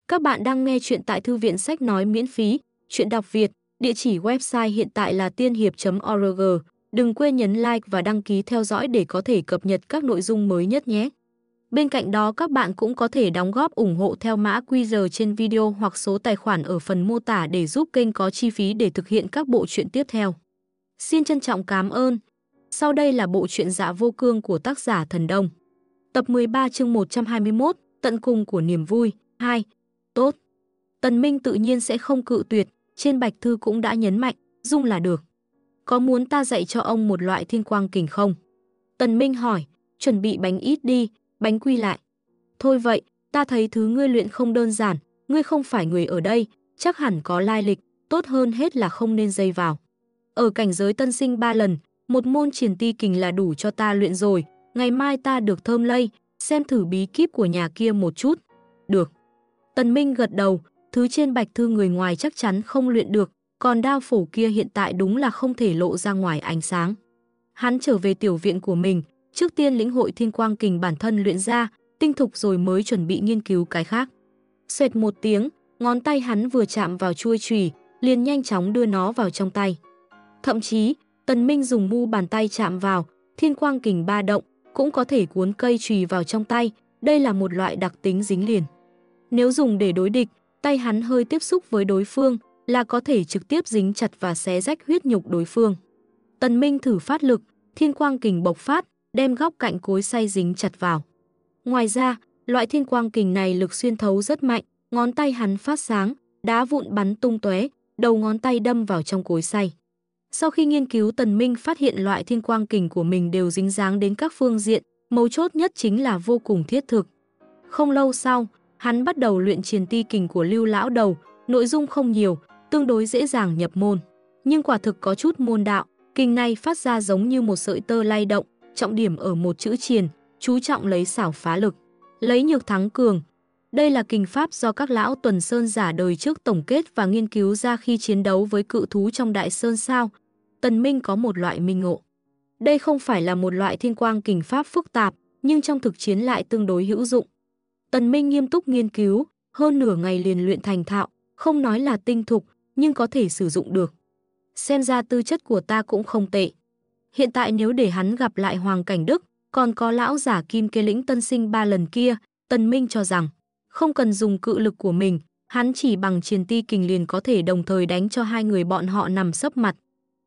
Các bạn đang nghe chuyện tại thư viện sách nói miễn phí, chuyện đọc Việt, địa chỉ website hiện tại là tiên hiệp.org. Đừng quên nhấn like và đăng ký theo dõi để có thể cập nhật các nội dung mới nhất nhé. Bên cạnh đó các bạn cũng có thể đóng góp ủng hộ theo mã QR trên video hoặc số tài khoản ở phần mô tả để giúp kênh có chi phí để thực hiện các bộ truyện tiếp theo. Xin trân trọng cảm ơn. Sau đây là bộ truyện Dạ Vô Cương của tác giả Thần Đông. Tập 13 chương 121, Tận cùng của niềm vui, 2. Tốt. Tần Minh tự nhiên sẽ không cự tuyệt, trên bạch thư cũng đã nhấn mạnh, dung là được. Có muốn ta dạy cho ông một loại thiên quang kình không? Tần Minh hỏi, chuẩn bị bánh ít đi, bánh quy lại. Thôi vậy, ta thấy thứ ngươi luyện không đơn giản, ngươi không phải người ở đây, chắc hẳn có lai lịch, tốt hơn hết là không nên dây vào. Ở cảnh giới tân sinh 3 lần, một môn triển ti kình là đủ cho ta luyện rồi, ngày mai ta được thơm lây, xem thử bí kíp của nhà kia một chút. Được. Tần Minh gật đầu, thứ trên bạch thư người ngoài chắc chắn không luyện được, còn đao phổ kia hiện tại đúng là không thể lộ ra ngoài ánh sáng. Hắn trở về tiểu viện của mình, trước tiên lĩnh hội thiên quang kình bản thân luyện ra, tinh thục rồi mới chuẩn bị nghiên cứu cái khác. Xoẹt một tiếng, ngón tay hắn vừa chạm vào chuôi chùy, liền nhanh chóng đưa nó vào trong tay. Thậm chí, Tần Minh dùng mu bàn tay chạm vào, thiên quang kình ba động, cũng có thể cuốn cây chùy vào trong tay, đây là một loại đặc tính dính liền. Nếu dùng để đối địch, tay hắn hơi tiếp xúc với đối phương là có thể trực tiếp dính chặt và xé rách huyết nhục đối phương. Tần Minh thử phát lực, thiên quang kình bộc phát, đem góc cạnh cối xay dính chặt vào. Ngoài ra, loại thiên quang kình này lực xuyên thấu rất mạnh, ngón tay hắn phát sáng, đá vụn bắn tung tóe, đầu ngón tay đâm vào trong cối xay. Sau khi nghiên cứu, Tần Minh phát hiện loại thiên quang kình của mình đều dính dáng đến các phương diện, mấu chốt nhất chính là vô cùng thiết thực. Không lâu sau, hắn bắt đầu luyện triền ti kình của Lưu lão đầu, nội dung không nhiều, tương đối dễ dàng nhập môn, nhưng quả thực có chút môn đạo, kình này phát ra giống như một sợi tơ lay động, trọng điểm ở một chữ triền, chú trọng lấy xảo phá lực, lấy nhược thắng cường. Đây là kình pháp do các lão Tuần Sơn giả đời trước tổng kết và nghiên cứu ra khi chiến đấu với cự thú trong Đại Sơn sao. Tần Minh có một loại minh ngộ. Đây không phải là một loại thiên quang kình pháp phức tạp, nhưng trong thực chiến lại tương đối hữu dụng. Tần Minh nghiêm túc nghiên cứu, hơn nửa ngày liền luyện thành thạo, không nói là tinh thục, nhưng có thể sử dụng được. Xem ra tư chất của ta cũng không tệ. Hiện tại nếu để hắn gặp lại Hoàng Cảnh Đức, còn có lão giả Kim Kê Lĩnh tân sinh 3 lần kia, Tần Minh cho rằng không cần dùng cự lực của mình, hắn chỉ bằng triền ti kình liền có thể đồng thời đánh cho hai người bọn họ nằm sấp mặt.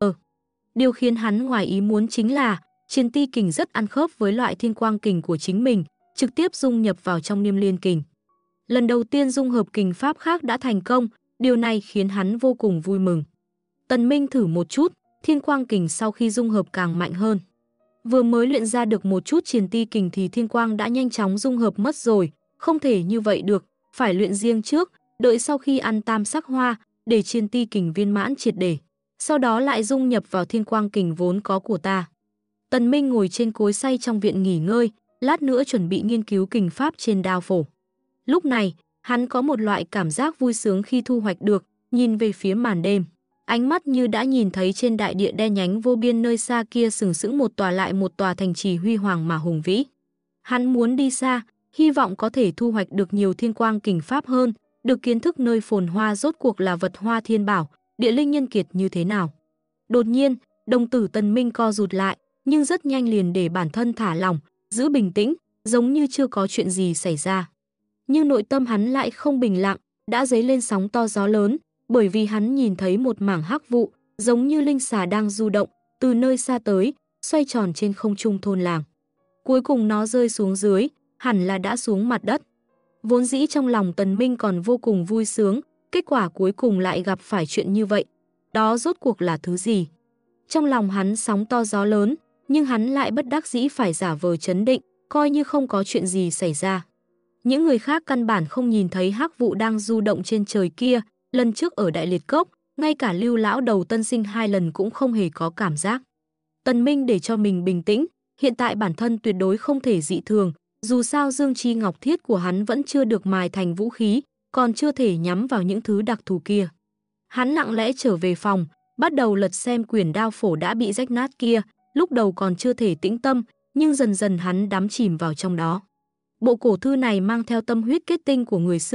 Điều khiến hắn ngoài ý muốn chính là triền ti kình rất ăn khớp với loại thiên quang kình của chính mình, trực tiếp dung nhập vào trong Niêm Liên kình. Lần đầu tiên dung hợp kình pháp khác đã thành công, điều này khiến hắn vô cùng vui mừng. Tần Minh thử một chút, thiên quang kình sau khi dung hợp càng mạnh hơn. Vừa mới luyện ra được một chút triền ti kình thì thiên quang đã nhanh chóng dung hợp mất rồi, không thể như vậy được, phải luyện riêng trước, đợi sau khi ăn tam sắc hoa, để triền ti kình viên mãn triệt để, sau đó lại dung nhập vào thiên quang kình vốn có của ta. Tần Minh ngồi trên cối xay trong viện nghỉ ngơi, lát nữa chuẩn bị nghiên cứu kình pháp trên đao phổ. Lúc này, hắn có một loại cảm giác vui sướng khi thu hoạch được, nhìn về phía màn đêm. Ánh mắt như đã nhìn thấy trên đại địa đen nhánh vô biên nơi xa kia sừng sững một tòa lại một tòa thành trì huy hoàng mà hùng vĩ. Hắn muốn đi xa, hy vọng có thể thu hoạch được nhiều thiên quang kình pháp hơn, được kiến thức nơi phồn hoa rốt cuộc là vật hoa thiên bảo, địa linh nhân kiệt như thế nào. Đột nhiên, đồng tử Tần Minh co rụt lại, nhưng rất nhanh liền để bản thân thả lỏng, giữ bình tĩnh, giống như chưa có chuyện gì xảy ra. Nhưng nội tâm hắn lại không bình lặng, đã dấy lên sóng to gió lớn, bởi vì hắn nhìn thấy một mảng hắc vụ, giống như linh xà đang du động, từ nơi xa tới, xoay tròn trên không trung thôn làng. Cuối cùng nó rơi xuống dưới, hẳn là đã xuống mặt đất. Vốn dĩ trong lòng Tần Minh còn vô cùng vui sướng, kết quả cuối cùng lại gặp phải chuyện như vậy. Đó rốt cuộc là thứ gì? Trong lòng hắn sóng to gió lớn, nhưng hắn lại bất đắc dĩ phải giả vờ trấn định, coi như không có chuyện gì xảy ra. Những người khác căn bản không nhìn thấy hắc vụ đang du động trên trời kia, lần trước ở Đại Liệt Cốc, ngay cả Lưu lão đầu tân sinh 2 lần cũng không hề có cảm giác. Tần Minh để cho mình bình tĩnh, hiện tại bản thân tuyệt đối không thể dị thường, dù sao dương chi ngọc thiết của hắn vẫn chưa được mài thành vũ khí, còn chưa thể nhắm vào những thứ đặc thù kia. Hắn lặng lẽ trở về phòng, bắt đầu lật xem quyển đao phổ đã bị rách nát kia, lúc đầu còn chưa thể tĩnh tâm, nhưng dần dần hắn đắm chìm vào trong đó. Bộ cổ thư này mang theo tâm huyết kết tinh của người xưa,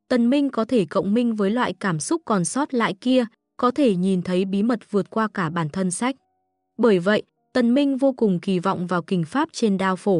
Tần Minh có thể cộng minh với loại cảm xúc còn sót lại kia, có thể nhìn thấy bí mật vượt qua cả bản thân sách. Bởi vậy, Tần Minh vô cùng kỳ vọng vào kình pháp trên đao phổ.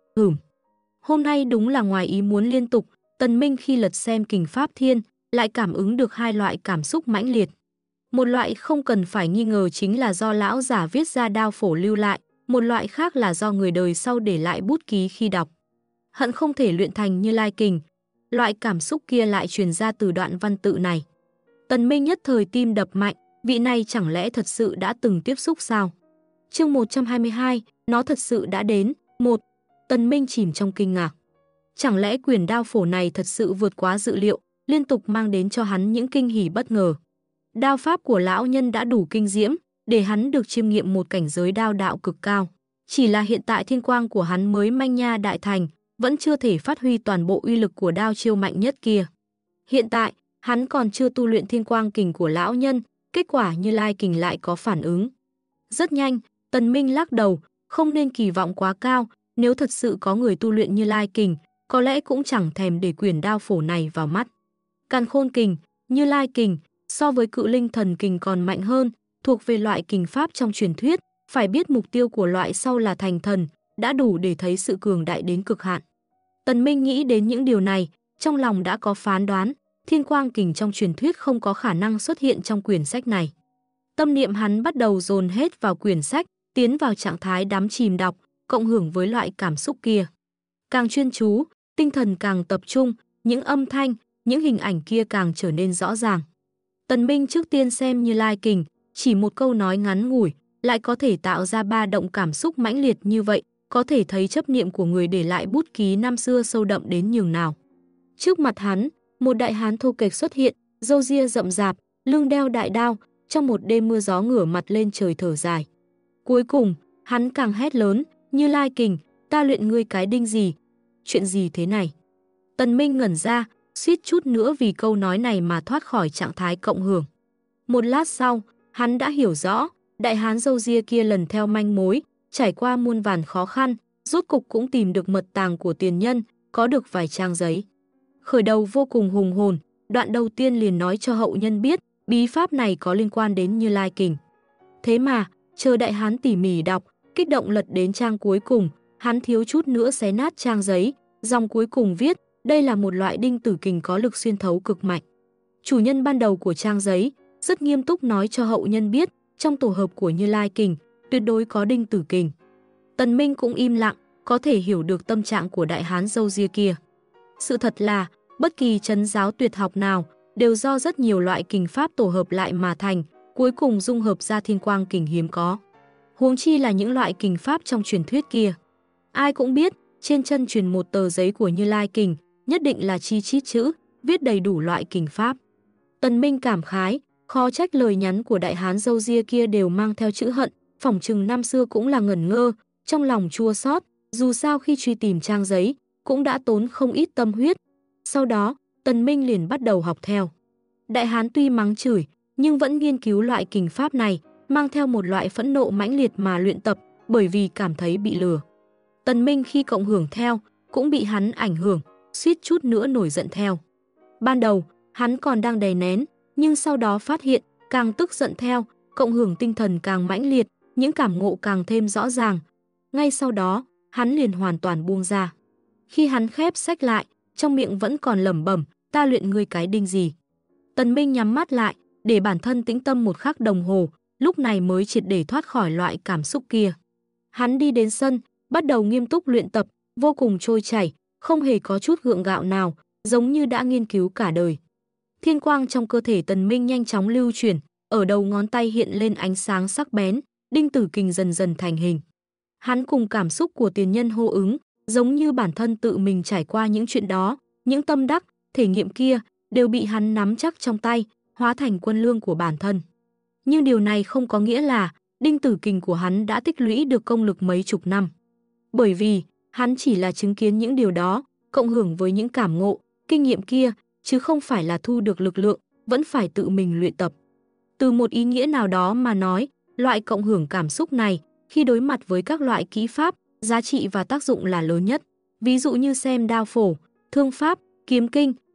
Hôm nay đúng là ngoài ý muốn liên tục, Tần Minh khi lật xem kình pháp thiên, lại cảm ứng được hai loại cảm xúc mãnh liệt. Một loại không cần phải nghi ngờ chính là do lão giả viết ra đao phổ lưu lại, một loại khác là do người đời sau để lại bút ký khi đọc. Hận không thể luyện thành Như Lai kình. Loại cảm xúc kia lại truyền ra từ đoạn văn tự này. Tần Minh nhất thời tim đập mạnh, vị này chẳng lẽ thật sự đã từng tiếp xúc sao? Chương 122, nó thật sự đã đến. 1. Tần Minh chìm trong kinh ngạc. Chẳng lẽ quyển đao phổ này thật sự vượt quá dự liệu, liên tục mang đến cho hắn những kinh hỉ bất ngờ. Đao pháp của lão nhân đã đủ kinh diễm, để hắn được chiêm nghiệm một cảnh giới đao đạo cực cao. Chỉ là hiện tại thiên quang của hắn mới manh nha đại thành, vẫn chưa thể phát huy toàn bộ uy lực của đao chiêu mạnh nhất kia. Hiện tại, hắn còn chưa tu luyện thiên quang kình của lão nhân, kết quả Như Lai kình lại có phản ứng. Rất nhanh, Tần Minh lắc đầu, không nên kỳ vọng quá cao, nếu thật sự có người tu luyện Như Lai kình, có lẽ cũng chẳng thèm để quyển đao phổ này vào mắt. Càn Khôn kình, Như Lai kình, so với Cự Linh thần kình còn mạnh hơn, thuộc về loại kình pháp trong truyền thuyết, phải biết mục tiêu của loại sau là thành thần, đã đủ để thấy sự cường đại đến cực hạn. Tần Minh nghĩ đến những điều này, trong lòng đã có phán đoán, thiên quang kình trong truyền thuyết không có khả năng xuất hiện trong quyển sách này. Tâm niệm hắn bắt đầu dồn hết vào quyển sách, tiến vào trạng thái đắm chìm đọc, cộng hưởng với loại cảm xúc kia. Càng chuyên chú, tinh thần càng tập trung, những âm thanh, những hình ảnh kia càng trở nên rõ ràng. Tần Minh trước tiên xem Như Lai kình, chỉ một câu nói ngắn ngủi, lại có thể tạo ra ba động cảm xúc mãnh liệt như vậy, có thể thấy chấp niệm của người để lại bút ký năm xưa sâu đậm đến nhường nào. Trước mặt hắn, một đại hán thô kệch xuất hiện, râu ria rậm rạp, lưng đeo đại đao, trong một đêm mưa gió ngửa mặt lên trời thở dài. Cuối cùng, hắn càng hét lớn, Như Lai kình, ta luyện ngươi cái đinh gì? Chuyện gì thế này? Tần Minh ngẩn ra, suýt chút nữa vì câu nói này mà thoát khỏi trạng thái cộng hưởng. Một lát sau, hắn đã hiểu rõ, đại hán râu ria kia lần theo manh mối, trải qua muôn vàn khó khăn, rốt cục cũng tìm được mật tàng của tiền nhân, có được vài trang giấy. Khởi đầu vô cùng hùng hồn, đoạn đầu tiên liền nói cho hậu nhân biết, bí pháp này có liên quan đến Như Lai kình. Thế mà, chờ đại hán tỉ mỉ đọc, kích động lật đến trang cuối cùng, hắn thiếu chút nữa xé nát trang giấy, dòng cuối cùng viết, đây là một loại đinh tử kình có lực xuyên thấu cực mạnh. Chủ nhân ban đầu của trang giấy, rất nghiêm túc nói cho hậu nhân biết, trong tổ hợp của Như Lai kình, tuyệt đối có đinh tử kình. Tần Minh cũng im lặng, có thể hiểu được tâm trạng của đại hán râu ria kia. Sự thật là, bất kỳ trấn giáo tuyệt học nào, đều do rất nhiều loại kình pháp tổ hợp lại mà thành, cuối cùng dung hợp ra thiên quang kình hiếm có. Huống chi là những loại kình pháp trong truyền thuyết kia. Ai cũng biết, trên chân truyền một tờ giấy của Như Lai kình, nhất định là chi chít chữ, viết đầy đủ loại kình pháp. Tần Minh cảm khái, khó trách lời nhắn của đại hán râu ria kia đều mang theo chữ hận, phỏng chừng năm xưa cũng là ngẩn ngơ, trong lòng chua xót, dù sao khi truy tìm trang giấy, cũng đã tốn không ít tâm huyết. Sau đó, Tần Minh liền bắt đầu học theo. Đại hán tuy mắng chửi, nhưng vẫn nghiên cứu loại kình pháp này, mang theo một loại phẫn nộ mãnh liệt mà luyện tập, bởi vì cảm thấy bị lừa. Tần Minh khi cộng hưởng theo, cũng bị hắn ảnh hưởng, suýt chút nữa nổi giận theo. Ban đầu, hắn còn đang đè nén, nhưng sau đó phát hiện, càng tức giận theo, cộng hưởng tinh thần càng mãnh liệt, những cảm ngộ càng thêm rõ ràng. Ngay sau đó, hắn liền hoàn toàn buông ra. Khi hắn khép sách lại, trong miệng vẫn còn lẩm bẩm, ta luyện ngươi cái đinh gì. Tần Minh nhắm mắt lại, để bản thân tĩnh tâm một khắc đồng hồ, lúc này mới triệt để thoát khỏi loại cảm xúc kia. Hắn đi đến sân, bắt đầu nghiêm túc luyện tập, vô cùng trôi chảy, không hề có chút gượng gạo nào, giống như đã nghiên cứu cả đời. Thiên quang trong cơ thể Tần Minh nhanh chóng lưu chuyển, ở đầu ngón tay hiện lên ánh sáng sắc bén, đinh tử kình dần dần thành hình. Hắn cùng cảm xúc của tiền nhân hô ứng, giống như bản thân tự mình trải qua những chuyện đó, những tâm đắc, thể nghiệm kia, đều bị hắn nắm chắc trong tay, hóa thành quân lương của bản thân. Nhưng điều này không có nghĩa là đinh tử kình của hắn đã tích lũy được công lực mấy chục năm. Bởi vì, hắn chỉ là chứng kiến những điều đó, cộng hưởng với những cảm ngộ, kinh nghiệm kia, chứ không phải là thu được lực lượng, vẫn phải tự mình luyện tập. Từ một ý nghĩa nào đó mà nói, loại cộng hưởng cảm xúc này, khi đối mặt với các loại kỹ pháp, giá trị và tác dụng là lớn nhất. Ví dụ như xem đao phổ, thương pháp, kiếm kinh,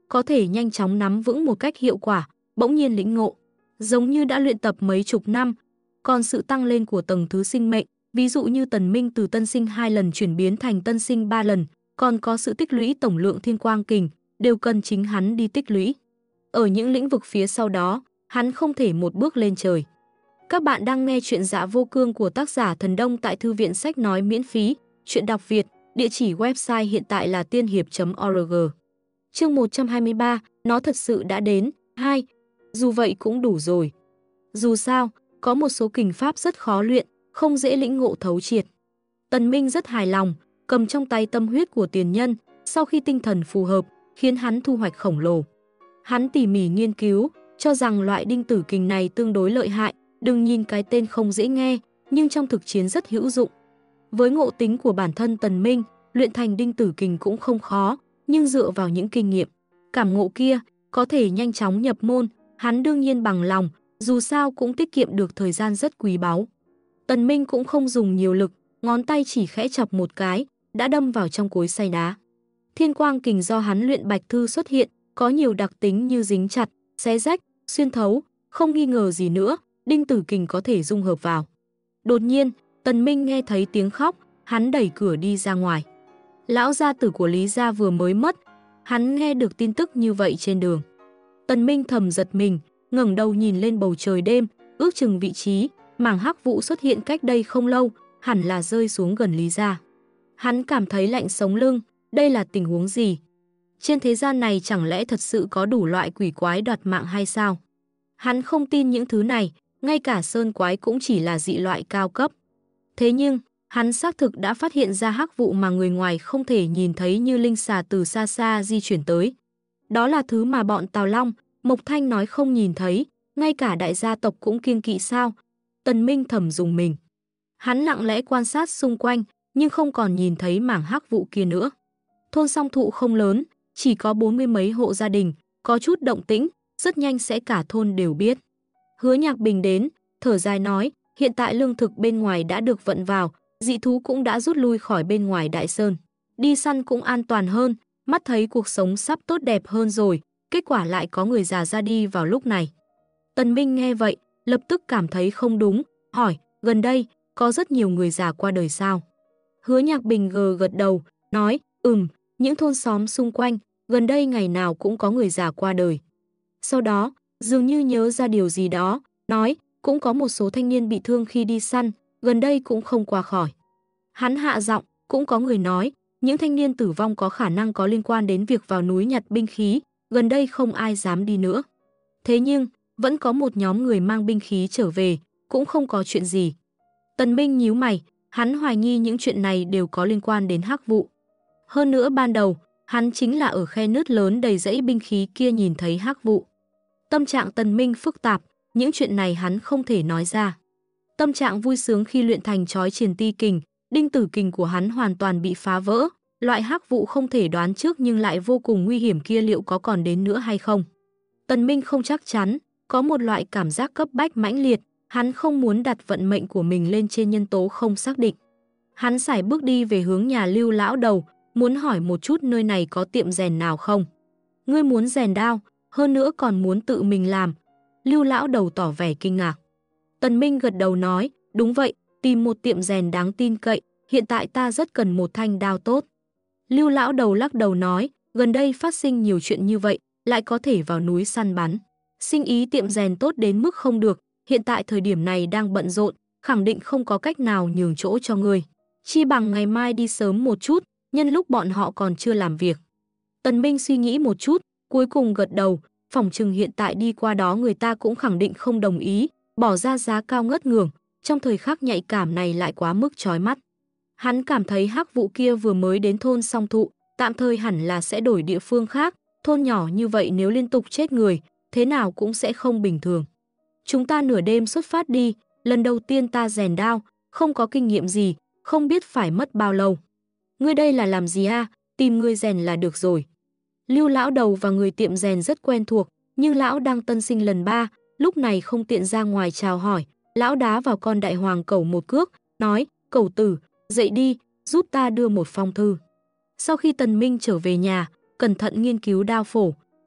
có thể nhanh chóng nắm vững một cách hiệu quả, bỗng nhiên lĩnh ngộ, giống như đã luyện tập mấy chục năm. Còn sự tăng lên của tầng thứ sinh mệnh, ví dụ như Tần Minh từ tân sinh 2 lần chuyển biến thành tân sinh 3 lần, còn có sự tích lũy tổng lượng thiên quang kình, đều cần chính hắn đi tích lũy. Ở những lĩnh vực phía sau đó, hắn không thể một bước lên trời. Các bạn đang nghe chuyện Dạ Vô Cương của tác giả Thần Đông tại thư viện sách nói miễn phí, chuyện đọc Việt, địa chỉ website hiện tại là tiên hiệp.org. Chương 123, nó thật sự đã đến. 2. Dù vậy cũng đủ rồi. Dù sao, có một số kình pháp rất khó luyện, không dễ lĩnh ngộ thấu triệt. Tần Minh rất hài lòng, cầm trong tay tâm huyết của tiền nhân, sau khi tinh thần phù hợp, khiến hắn thu hoạch khổng lồ. Hắn tỉ mỉ nghiên cứu, cho rằng loại đinh tử kình này tương đối lợi hại, đừng nhìn cái tên không dễ nghe, nhưng trong thực chiến rất hữu dụng. Với ngộ tính của bản thân Tần Minh, luyện thành đinh tử kình cũng không khó, nhưng dựa vào những kinh nghiệm, cảm ngộ kia, có thể nhanh chóng nhập môn, hắn đương nhiên bằng lòng, dù sao cũng tiết kiệm được thời gian rất quý báu. Tần Minh cũng không dùng nhiều lực, ngón tay chỉ khẽ chọc một cái, đã đâm vào trong cối xay đá. Thiên quang kình do hắn luyện bạch thư xuất hiện, có nhiều đặc tính như dính chặt, xé rách, xuyên thấu, không nghi ngờ gì nữa, đinh tử kình có thể dung hợp vào. Đột nhiên, Tần Minh nghe thấy tiếng khóc, hắn đẩy cửa đi ra ngoài. Lão gia tử của Lý gia vừa mới mất, hắn nghe được tin tức như vậy trên đường. Tần Minh thầm giật mình, ngẩng đầu nhìn lên bầu trời đêm, ước chừng vị trí, mảng hắc vụ xuất hiện cách đây không lâu, hẳn là rơi xuống gần Lý gia. Hắn cảm thấy lạnh sống lưng, đây là tình huống gì? Trên thế gian này chẳng lẽ thật sự có đủ loại quỷ quái đoạt mạng hay sao? Hắn không tin những thứ này, ngay cả sơn quái cũng chỉ là dị loại cao cấp. Thế nhưng, hắn xác thực đã phát hiện ra hắc vụ mà người ngoài không thể nhìn thấy như linh xà từ xa xa di chuyển tới. Đó là thứ mà bọn Tào Long, Mộc Thanh nói không nhìn thấy, ngay cả đại gia tộc cũng kiêng kỵ sao? Tần Minh thầm dùng mình. Hắn lặng lẽ quan sát xung quanh, nhưng không còn nhìn thấy mảng hắc vụ kia nữa. Thôn Song Thụ không lớn, chỉ có 40 mấy hộ gia đình, có chút động tĩnh, rất nhanh sẽ cả thôn đều biết. Hứa Nhạc Bình đến, thở dài nói, hiện tại lương thực bên ngoài đã được vận vào, dị thú cũng đã rút lui khỏi bên ngoài đại sơn. Đi săn cũng an toàn hơn, mắt thấy cuộc sống sắp tốt đẹp hơn rồi, kết quả lại có người già ra đi vào lúc này. Tần Minh nghe vậy, lập tức cảm thấy không đúng, hỏi, gần đây, có rất nhiều người già qua đời sao? Hứa Nhạc Bình gật đầu, nói, những thôn xóm xung quanh, gần đây ngày nào cũng có người già qua đời. Sau đó, dường như nhớ ra điều gì đó, nói, cũng có một số thanh niên bị thương khi đi săn, gần đây cũng không qua khỏi. Hắn hạ giọng, cũng có người nói, những thanh niên tử vong có khả năng có liên quan đến việc vào núi nhặt binh khí, gần đây không ai dám đi nữa. Thế nhưng, vẫn có một nhóm người mang binh khí trở về, cũng không có chuyện gì. Tần Minh nhíu mày, hắn hoài nghi những chuyện này đều có liên quan đến hắc vụ. Hơn nữa ban đầu, hắn chính là ở khe nứt lớn đầy rẫy binh khí kia nhìn thấy hắc vụ. Tâm trạng Tần Minh phức tạp, những chuyện này hắn không thể nói ra. Tâm trạng vui sướng khi luyện thành chói triền ti kình, đinh tử kình của hắn hoàn toàn bị phá vỡ, loại hắc vụ không thể đoán trước nhưng lại vô cùng nguy hiểm kia liệu có còn đến nữa hay không. Tần Minh không chắc chắn, có một loại cảm giác cấp bách mãnh liệt, hắn không muốn đặt vận mệnh của mình lên trên nhân tố không xác định. Hắn sải bước đi về hướng nhà Lưu lão đầu, muốn hỏi một chút nơi này có tiệm rèn nào không. Ngươi muốn rèn đao, hơn nữa còn muốn tự mình làm. Lưu lão đầu tỏ vẻ kinh ngạc. Tần Minh gật đầu nói, đúng vậy, tìm một tiệm rèn đáng tin cậy, hiện tại ta rất cần một thanh đao tốt. Lưu lão đầu lắc đầu nói, gần đây phát sinh nhiều chuyện như vậy, lại có thể vào núi săn bắn. Sinh ý tiệm rèn tốt đến mức không được, hiện tại thời điểm này đang bận rộn, khẳng định không có cách nào nhường chỗ cho ngươi. Chi bằng ngày mai đi sớm một chút, nhân lúc bọn họ còn chưa làm việc. Tần Minh suy nghĩ một chút, cuối cùng gật đầu, phỏng chừng hiện tại đi qua đó người ta cũng khẳng định không đồng ý, bỏ ra giá cao ngất ngường, trong thời khắc nhạy cảm này lại quá mức chói mắt. Hắn cảm thấy hắc vụ kia vừa mới đến thôn Song Thụ, tạm thời hẳn là sẽ đổi địa phương khác, thôn nhỏ như vậy nếu liên tục chết người, thế nào cũng sẽ không bình thường. Chúng ta nửa đêm xuất phát đi, lần đầu tiên ta rèn đao, không có kinh nghiệm gì, không biết phải mất bao lâu. Ngươi đây là làm gì a? Tìm người rèn là được rồi. Lưu lão đầu và người tiệm rèn rất quen thuộc, nhưng lão đang tân sinh lần 3, lúc này không tiện ra ngoài chào hỏi. Lão đá vào con đại hoàng cẩu một cước, nói, cẩu tử, dậy đi, giúp ta đưa một phong thư. Sau khi Tần Minh trở về nhà, cẩn thận nghiên cứu đao phổ,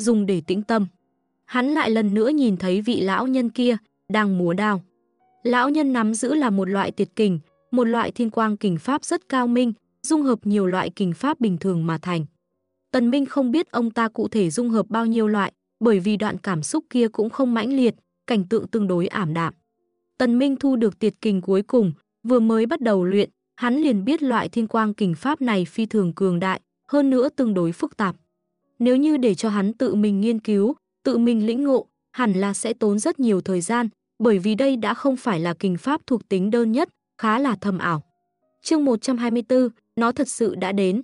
dùng để tĩnh tâm. Hắn lại lần nữa nhìn thấy vị lão nhân kia, đang múa đao. Lão nhân nắm giữ là một loại tiệt kình, một loại thiên quang kình pháp rất cao minh, dung hợp nhiều loại kình pháp bình thường mà thành. Tần Minh không biết ông ta cụ thể dung hợp bao nhiêu loại, bởi vì đoạn cảm xúc kia cũng không mãnh liệt, cảnh tượng tương đối ảm đạm. Tần Minh thu được tiệt kình cuối cùng, vừa mới bắt đầu luyện, hắn liền biết loại thiên quang kình pháp này phi thường cường đại, hơn nữa tương đối phức tạp. Nếu như để cho hắn tự mình nghiên cứu, tự mình lĩnh ngộ, hẳn là sẽ tốn rất nhiều thời gian, bởi vì đây đã không phải là kình pháp thuộc tính đơn nhất, khá là thâm ảo. Chương 124, nó thật sự đã đến.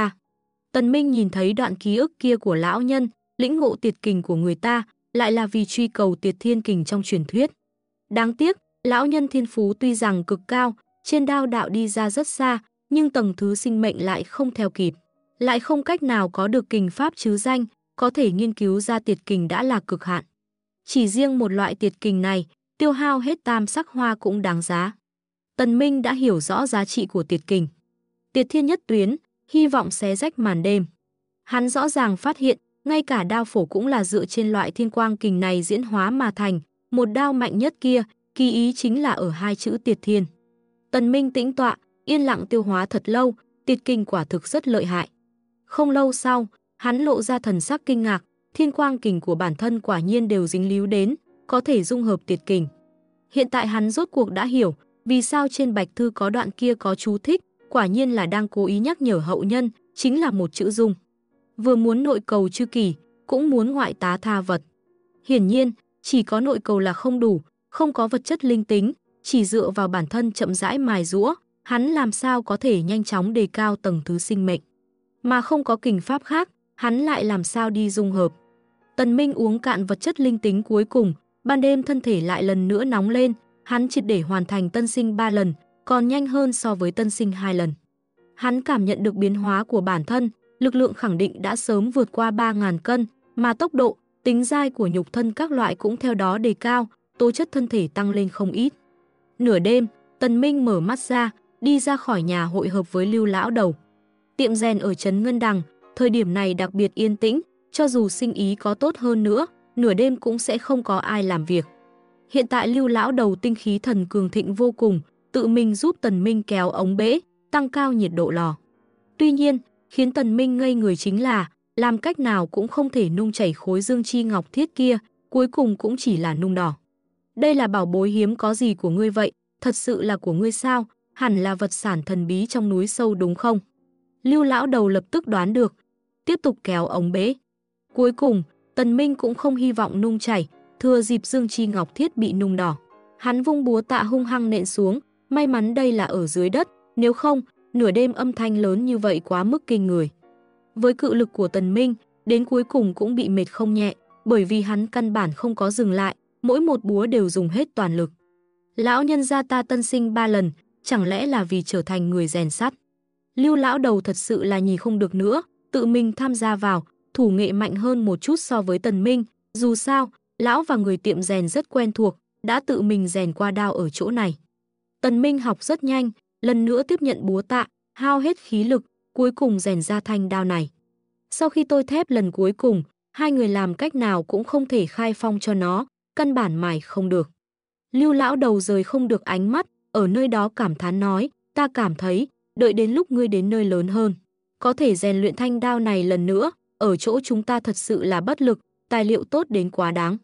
Tần Minh nhìn thấy đoạn ký ức kia của lão nhân, lĩnh ngộ tiệt kình của người ta, lại là vì truy cầu tiệt thiên kình trong truyền thuyết. Đáng tiếc, lão nhân thiên phú tuy rằng cực cao, trên đao đạo đi ra rất xa, nhưng tầng thứ sinh mệnh lại không theo kịp. Lại không cách nào có được kình pháp chứ danh, có thể nghiên cứu ra tiệt kình đã là cực hạn. Chỉ riêng một loại tiệt kình này, tiêu hao hết tam sắc hoa cũng đáng giá. Tần Minh đã hiểu rõ giá trị của tiệt kình. Tiệt thiên nhất tuyến, hy vọng xé rách màn đêm. Hắn rõ ràng phát hiện, ngay cả đao phổ cũng là dựa trên loại thiên quang kình này diễn hóa mà thành, một đao mạnh nhất kia, kỳ ý chính là ở hai chữ tiệt thiên. Tần Minh tĩnh tọa, yên lặng tiêu hóa thật lâu, tiệt kình quả thực rất lợi hại. Không lâu sau, hắn lộ ra thần sắc kinh ngạc, thiên quang kình của bản thân quả nhiên đều dính líu đến, có thể dung hợp tiệt kình. Hiện tại hắn rốt cuộc đã hiểu, vì sao trên bạch thư có đoạn kia có chú thích, quả nhiên là đang cố ý nhắc nhở hậu nhân, chính là một chữ dung. Vừa muốn nội cầu chư kỳ, cũng muốn ngoại tá tha vật. Hiển nhiên, chỉ có nội cầu là không đủ, không có vật chất linh tính, chỉ dựa vào bản thân chậm rãi mài giũa, hắn làm sao có thể nhanh chóng đề cao tầng thứ sinh mệnh. Mà không có kình pháp khác, hắn lại làm sao đi dung hợp. Tần Minh uống cạn vật chất linh tính cuối cùng, ban đêm thân thể lại lần nữa nóng lên, hắn triệt để hoàn thành tân sinh 3 lần, còn nhanh hơn so với tân sinh 2 lần. Hắn cảm nhận được biến hóa của bản thân, lực lượng khẳng định đã sớm vượt qua 3.000 cân, mà tốc độ, tính dai của nhục thân các loại cũng theo đó đề cao, tố chất thân thể tăng lên không ít. Nửa đêm, Tần Minh mở mắt ra, đi ra khỏi nhà hội hợp với Lưu lão đầu. Tiệm rèn ở trấn Ngân Đằng, thời điểm này đặc biệt yên tĩnh, cho dù sinh ý có tốt hơn nữa, nửa đêm cũng sẽ không có ai làm việc. Hiện tại Lưu lão đầu tinh khí thần cường thịnh vô cùng, tự mình giúp Tần Minh kéo ống bể, tăng cao nhiệt độ lò. Tuy nhiên, khiến Tần Minh ngây người chính là, làm cách nào cũng không thể nung chảy khối dương chi ngọc thiết kia, cuối cùng cũng chỉ là nung đỏ. Đây là bảo bối hiếm có gì của ngươi vậy, thật sự là của ngươi sao, hẳn là vật sản thần bí trong núi sâu đúng không? Lưu lão đầu lập tức đoán được, tiếp tục kéo ống bể. Cuối cùng, Tần Minh cũng không hy vọng nung chảy, thừa dịp dương chi ngọc thiết bị nung đỏ. Hắn vung búa tạ hung hăng nện xuống, may mắn đây là ở dưới đất, nếu không, nửa đêm âm thanh lớn như vậy quá mức kinh người. Với cự lực của Tần Minh, đến cuối cùng cũng bị mệt không nhẹ, bởi vì hắn căn bản không có dừng lại, mỗi một búa đều dùng hết toàn lực. Lão nhân gia ta tân sinh 3 lần, chẳng lẽ là vì trở thành người rèn sắt? Lưu lão đầu thật sự là nhìn không được nữa, tự mình tham gia vào, thủ nghệ mạnh hơn một chút so với Tần Minh, dù sao, lão và người tiệm rèn rất quen thuộc, đã tự mình rèn qua đao ở chỗ này. Tần Minh học rất nhanh, lần nữa tiếp nhận búa tạ, hao hết khí lực, cuối cùng rèn ra thanh đao này. Sau khi tôi thép lần cuối cùng, hai người làm cách nào cũng không thể khai phong cho nó, căn bản mài không được. Lưu lão đầu rời không được ánh mắt, ở nơi đó cảm thán nói, ta cảm thấy, đợi đến lúc ngươi đến nơi lớn hơn, có thể rèn luyện thanh đao này lần nữa, ở chỗ chúng ta thật sự là bất lực, tài liệu tốt đến quá đáng.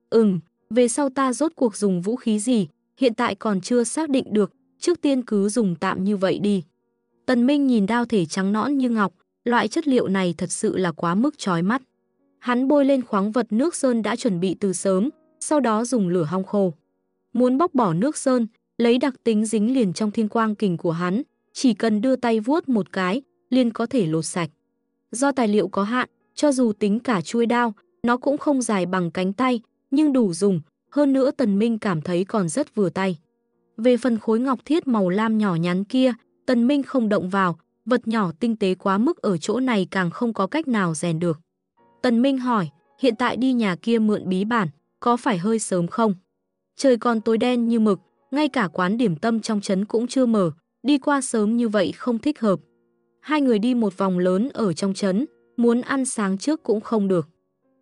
Về sau ta rốt cuộc dùng vũ khí gì, hiện tại còn chưa xác định được, trước tiên cứ dùng tạm như vậy đi. Tần Minh nhìn đao thể trắng nõn như ngọc, loại chất liệu này thật sự là quá mức chói mắt. Hắn bôi lên khoáng vật nước sơn đã chuẩn bị từ sớm, sau đó dùng lửa hong khô. Muốn bóc bỏ nước sơn, lấy đặc tính dính liền trong thiên quang kình của hắn, chỉ cần đưa tay vuốt một cái, liền có thể lột sạch. Do tài liệu có hạn, cho dù tính cả chuôi đao, nó cũng không dài bằng cánh tay, nhưng đủ dùng, hơn nữa Tần Minh cảm thấy còn rất vừa tay. Về phần khối ngọc thiết màu lam nhỏ nhắn kia, Tần Minh không động vào, vật nhỏ tinh tế quá mức ở chỗ này càng không có cách nào rèn được. Tần Minh hỏi, hiện tại đi nhà kia mượn bí bản, có phải hơi sớm không? Trời còn tối đen như mực, ngay cả quán điểm tâm trong trấn cũng chưa mở, đi qua sớm như vậy không thích hợp. Hai người đi một vòng lớn ở trong trấn, muốn ăn sáng trước cũng không được.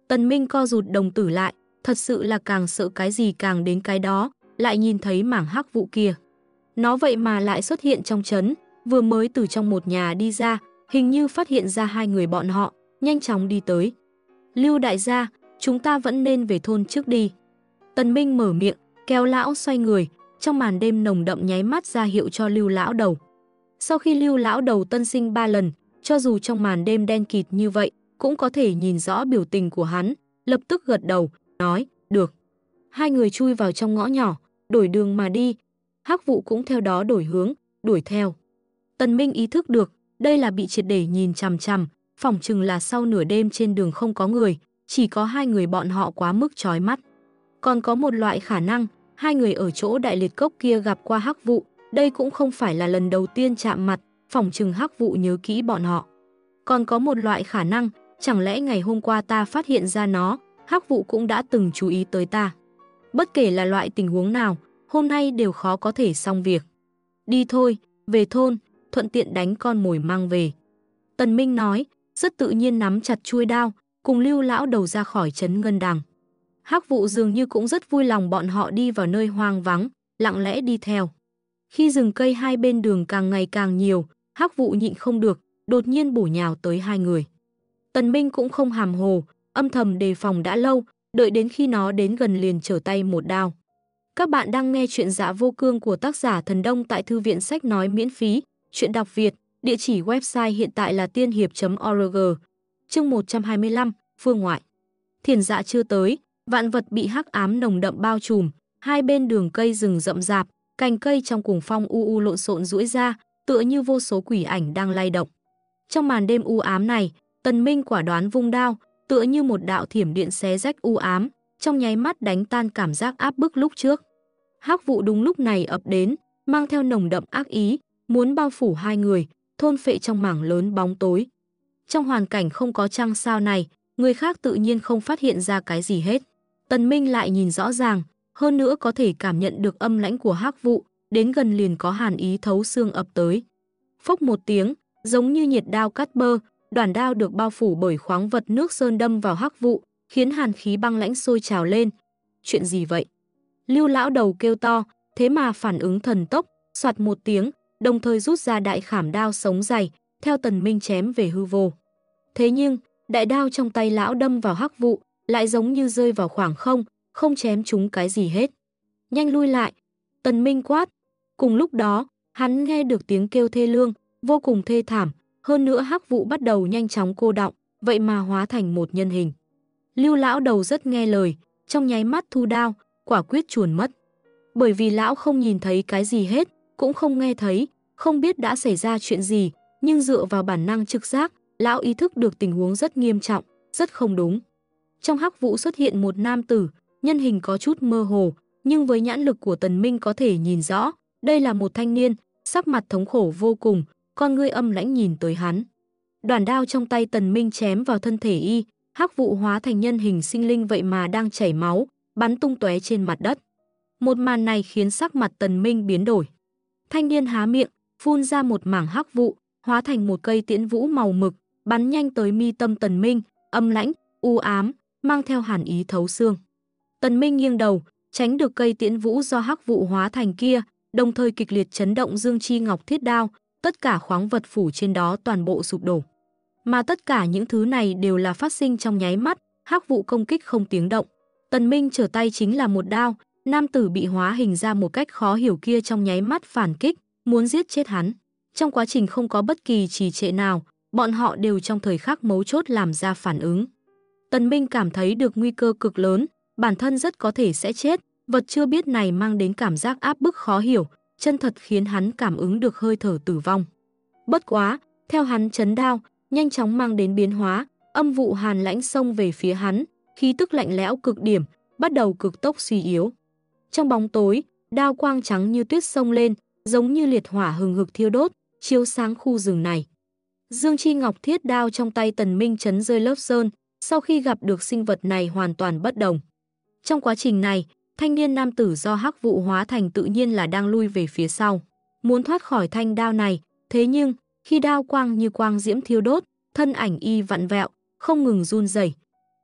Tần Minh co rụt đồng tử lại, thật sự là càng sợ cái gì càng đến cái đó, lại nhìn thấy mảng hắc vụ kia. Nó vậy mà lại xuất hiện trong trấn, vừa mới từ trong một nhà đi ra, hình như phát hiện ra hai người bọn họ, nhanh chóng đi tới. Lưu đại gia, chúng ta vẫn nên về thôn trước đi. Tần Minh mở miệng, kéo lão xoay người, trong màn đêm nồng đậm nháy mắt ra hiệu cho Lưu lão đầu. Sau khi Lưu lão đầu tân sinh 3 lần, cho dù trong màn đêm đen kịt như vậy, cũng có thể nhìn rõ biểu tình của hắn, lập tức gật đầu, nói, được. Hai người chui vào trong ngõ nhỏ, đổi đường mà đi. Hắc vụ cũng theo đó đổi hướng, đuổi theo. Tần Minh ý thức được, đây là bị triệt để nhìn chằm chằm, phỏng chừng là sau nửa đêm trên đường không có người, chỉ có hai người bọn họ quá mức chói mắt. Còn có một loại khả năng, hai người ở chỗ đại liệt cốc kia gặp qua hắc vụ, đây cũng không phải là lần đầu tiên chạm mặt, phỏng chừng hắc vụ nhớ kỹ bọn họ. Còn có một loại khả năng, chẳng lẽ ngày hôm qua ta phát hiện ra nó, hắc vụ cũng đã từng chú ý tới ta. Bất kể là loại tình huống nào, hôm nay đều khó có thể xong việc. Đi thôi, về thôn, thuận tiện đánh con mồi mang về. Tần Minh nói, rất tự nhiên nắm chặt chuôi đao, cùng Lưu lão đầu ra khỏi trấn Ngân Đằng. Hắc vụ dường như cũng rất vui lòng bọn họ đi vào nơi hoang vắng, lặng lẽ đi theo. Khi rừng cây hai bên đường càng ngày càng nhiều, hắc vụ nhịn không được, đột nhiên bổ nhào tới hai người. Tần Minh cũng không hàm hồ, âm thầm đề phòng đã lâu, đợi đến khi nó đến gần liền trở tay một đao. Các bạn đang nghe chuyện Dạ Vô Cương của tác giả Thần Đông tại thư viện sách nói miễn phí, chuyện đọc Việt, địa chỉ website hiện tại là tiên hiệp.org. Chương 125, phương ngoại. Thiền dạ chưa tới, vạn vật bị hắc ám nồng đậm bao trùm, hai bên đường cây rừng rậm rạp, cành cây trong cuồng phong u u lộn xộn duỗi ra, tựa như vô số quỷ ảnh đang lay động. Trong màn đêm u ám này, Tần Minh quả đoán vung đao, tựa như một đạo thiểm điện xé rách u ám, trong nháy mắt đánh tan cảm giác áp bức lúc trước. Hắc vụ đúng lúc này ập đến, mang theo nồng đậm ác ý, muốn bao phủ hai người, thôn phệ trong mảng lớn bóng tối. Trong hoàn cảnh không có trăng sao này, người khác tự nhiên không phát hiện ra cái gì hết. Tần Minh lại nhìn rõ ràng, hơn nữa có thể cảm nhận được âm lãnh của hắc vụ, đến gần liền có hàn ý thấu xương ập tới. Phốc một tiếng, giống như nhiệt đao cắt bơ, đoản đao được bao phủ bởi khoáng vật nước sơn đâm vào hắc vụ, khiến hàn khí băng lãnh sôi trào lên. Chuyện gì vậy? Lưu lão đầu kêu to, thế mà phản ứng thần tốc, soạt một tiếng, đồng thời rút ra đại khảm đao sống dày, theo Tần Minh chém về hư vô. Thế nhưng, đại đao trong tay lão đâm vào hắc vụ, lại giống như rơi vào khoảng không, không chém trúng cái gì hết. Nhanh lui lại, Tần Minh quát. Cùng lúc đó, hắn nghe được tiếng kêu thê lương, vô cùng thê thảm, hơn nữa hắc vụ bắt đầu nhanh chóng cô đọng, vậy mà hóa thành một nhân hình. Lưu lão đầu rất nghe lời, trong nháy mắt thu đao, quả quyết chuồn mất. Bởi vì lão không nhìn thấy cái gì hết, cũng không nghe thấy, không biết đã xảy ra chuyện gì, nhưng dựa vào bản năng trực giác, lão ý thức được tình huống rất nghiêm trọng, rất không đúng. Trong hắc vụ xuất hiện một nam tử, nhân hình có chút mơ hồ, nhưng với nhãn lực của Tần Minh có thể nhìn rõ, đây là một thanh niên, sắc mặt thống khổ vô cùng, con ngươi âm lãnh nhìn tới hắn. Đoản đao trong tay Tần Minh chém vào thân thể y, hắc vụ hóa thành nhân hình sinh linh vậy mà đang chảy máu, bắn tung tóe trên mặt đất. Một màn này khiến sắc mặt Tần Minh biến đổi. Thanh niên há miệng, phun ra một mảng hắc vụ, hóa thành một cây tiễn vũ màu mực, bắn nhanh tới mi tâm Tần Minh, âm lãnh, u ám, mang theo hàn ý thấu xương. Tần Minh nghiêng đầu, tránh được cây tiễn vũ do hắc vụ hóa thành kia, đồng thời kịch liệt chấn động dương chi ngọc thiết đao, tất cả khoáng vật phủ trên đó toàn bộ sụp đổ. Mà tất cả những thứ này đều là phát sinh trong nháy mắt, hắc vụ công kích không tiếng động. Tần Minh trở tay chính là một đao, nam tử bị hóa hình ra một cách khó hiểu kia trong nháy mắt phản kích, muốn giết chết hắn. Trong quá trình không có bất kỳ trì trệ nào, bọn họ đều trong thời khắc mấu chốt làm ra phản ứng. Tần Minh cảm thấy được nguy cơ cực lớn, bản thân rất có thể sẽ chết, vật chưa biết này mang đến cảm giác áp bức khó hiểu, chân thật khiến hắn cảm ứng được hơi thở tử vong. Bất quá, theo hắn chấn đao, nhanh chóng mang đến biến hóa, âm vụ hàn lãnh xông về phía hắn, khí tức lạnh lẽo cực điểm, bắt đầu cực tốc suy yếu. Trong bóng tối, đao quang trắng như tuyết xông lên, giống như liệt hỏa hừng hực thiêu đốt, chiếu sáng khu rừng này. Dương chi ngọc thiết đao trong tay Tần Minh chấn rơi lớp sơn, sau khi gặp được sinh vật này hoàn toàn bất đồng. Trong quá trình này, thanh niên nam tử do hắc vụ hóa thành tự nhiên là đang lui về phía sau, muốn thoát khỏi thanh đao này, thế nhưng, khi đao quang như quang diễm thiêu đốt, thân ảnh y vặn vẹo, không ngừng run rẩy.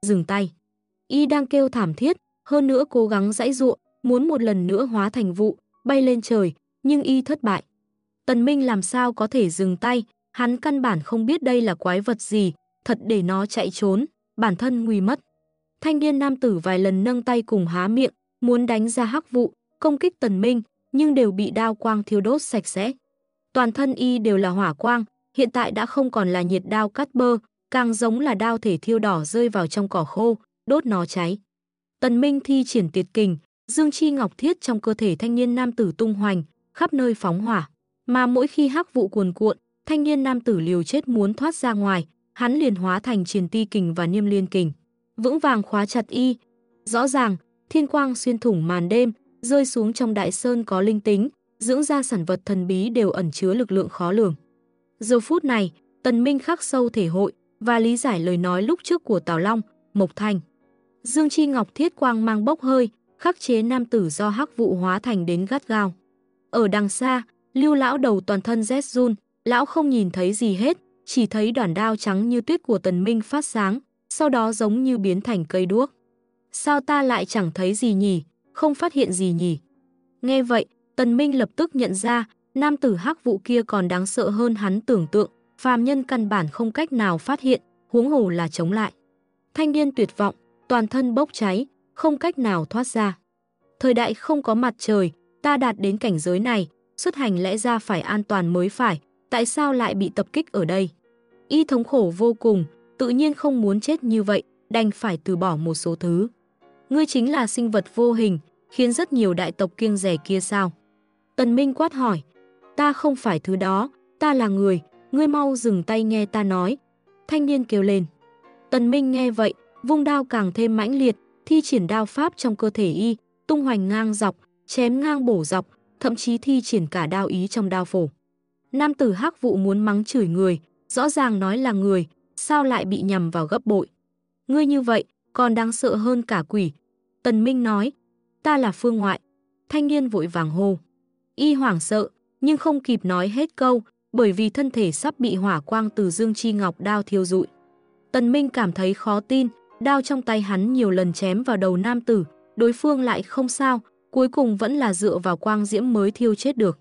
dừng tay. Y đang kêu thảm thiết, hơn nữa cố gắng giãy giụa, muốn một lần nữa hóa thành vụ, bay lên trời, nhưng Y thất bại. Tần Minh làm sao có thể dừng tay, hắn căn bản không biết đây là quái vật gì, thật để nó chạy trốn, bản thân nguy mất. Thanh niên nam tử vài lần nâng tay cùng há miệng, muốn đánh ra hắc vụ, công kích Tần Minh, nhưng đều bị đao quang thiêu đốt sạch sẽ. Toàn thân Y đều là hỏa quang, hiện tại đã không còn là nhiệt đao cắt bơ, càng giống là đao thể thiêu đỏ rơi vào trong cỏ khô, đốt nó cháy. Tần Minh thi triển tuyệt kình, dương chi ngọc thiết trong cơ thể thanh niên nam tử tung hoành, khắp nơi phóng hỏa. Mà mỗi khi hắc vụ cuồn cuộn, thanh niên nam tử liều chết muốn thoát ra ngoài, hắn liền hóa thành Triền Ti kình và Niêm Liên kình, vững vàng khóa chặt Y. Rõ ràng, thiên quang xuyên thủng màn đêm, rơi xuống trong đại sơn có linh tính, dưỡng ra sản vật thần bí đều ẩn chứa lực lượng khó lường. Giờ phút này, Tần Minh khắc sâu thể hội và lý giải lời nói lúc trước của Tào Long, Mộc Thanh. Dương chi ngọc thiết quang mang bốc hơi, khắc chế nam tử do hắc vụ hóa thành đến gắt gao. Ở đằng xa, Lưu lão đầu toàn thân rét run, lão không nhìn thấy gì hết, chỉ thấy đoàn đao trắng như tuyết của Tần Minh phát sáng, sau đó giống như biến thành cây đuốc. Sao ta lại chẳng thấy gì nhỉ, không phát hiện gì nhỉ? Nghe vậy, Tần Minh lập tức nhận ra, nam tử hắc vụ kia còn đáng sợ hơn hắn tưởng tượng, phàm nhân căn bản không cách nào phát hiện, huống hồ là chống lại. Thanh niên tuyệt vọng, toàn thân bốc cháy, không cách nào thoát ra. Thời đại không có mặt trời, ta đạt đến cảnh giới này, xuất hành lẽ ra phải an toàn mới phải, tại sao lại bị tập kích ở đây? Y thống khổ vô cùng, tự nhiên không muốn chết như vậy, đành phải từ bỏ một số thứ. Ngươi chính là sinh vật vô hình, khiến rất nhiều đại tộc kiêng dè kia sao? Tần Minh quát hỏi. Ta không phải thứ đó, ta là người, ngươi mau dừng tay nghe ta nói. Thanh niên kêu lên. Tần Minh nghe vậy, vung đao càng thêm mãnh liệt, thi triển đao pháp trong cơ thể Y, tung hoành ngang dọc, chém ngang bổ dọc, thậm chí thi triển cả đao ý trong đao phổ. Nam tử hắc vụ muốn mắng chửi người, rõ ràng nói là người, sao lại bị nhầm vào gấp bội. Ngươi như vậy, còn đáng sợ hơn cả quỷ. Tần Minh nói, ta là Phương Ngoại. Thanh niên vội vàng hô. Y hoảng sợ, nhưng không kịp nói hết câu, bởi vì thân thể sắp bị hỏa quang từ dương chi ngọc đao thiêu rụi. Tần Minh cảm thấy khó tin, đao trong tay hắn nhiều lần chém vào đầu nam tử, đối phương lại không sao, cuối cùng vẫn là dựa vào quang diễm mới thiêu chết được.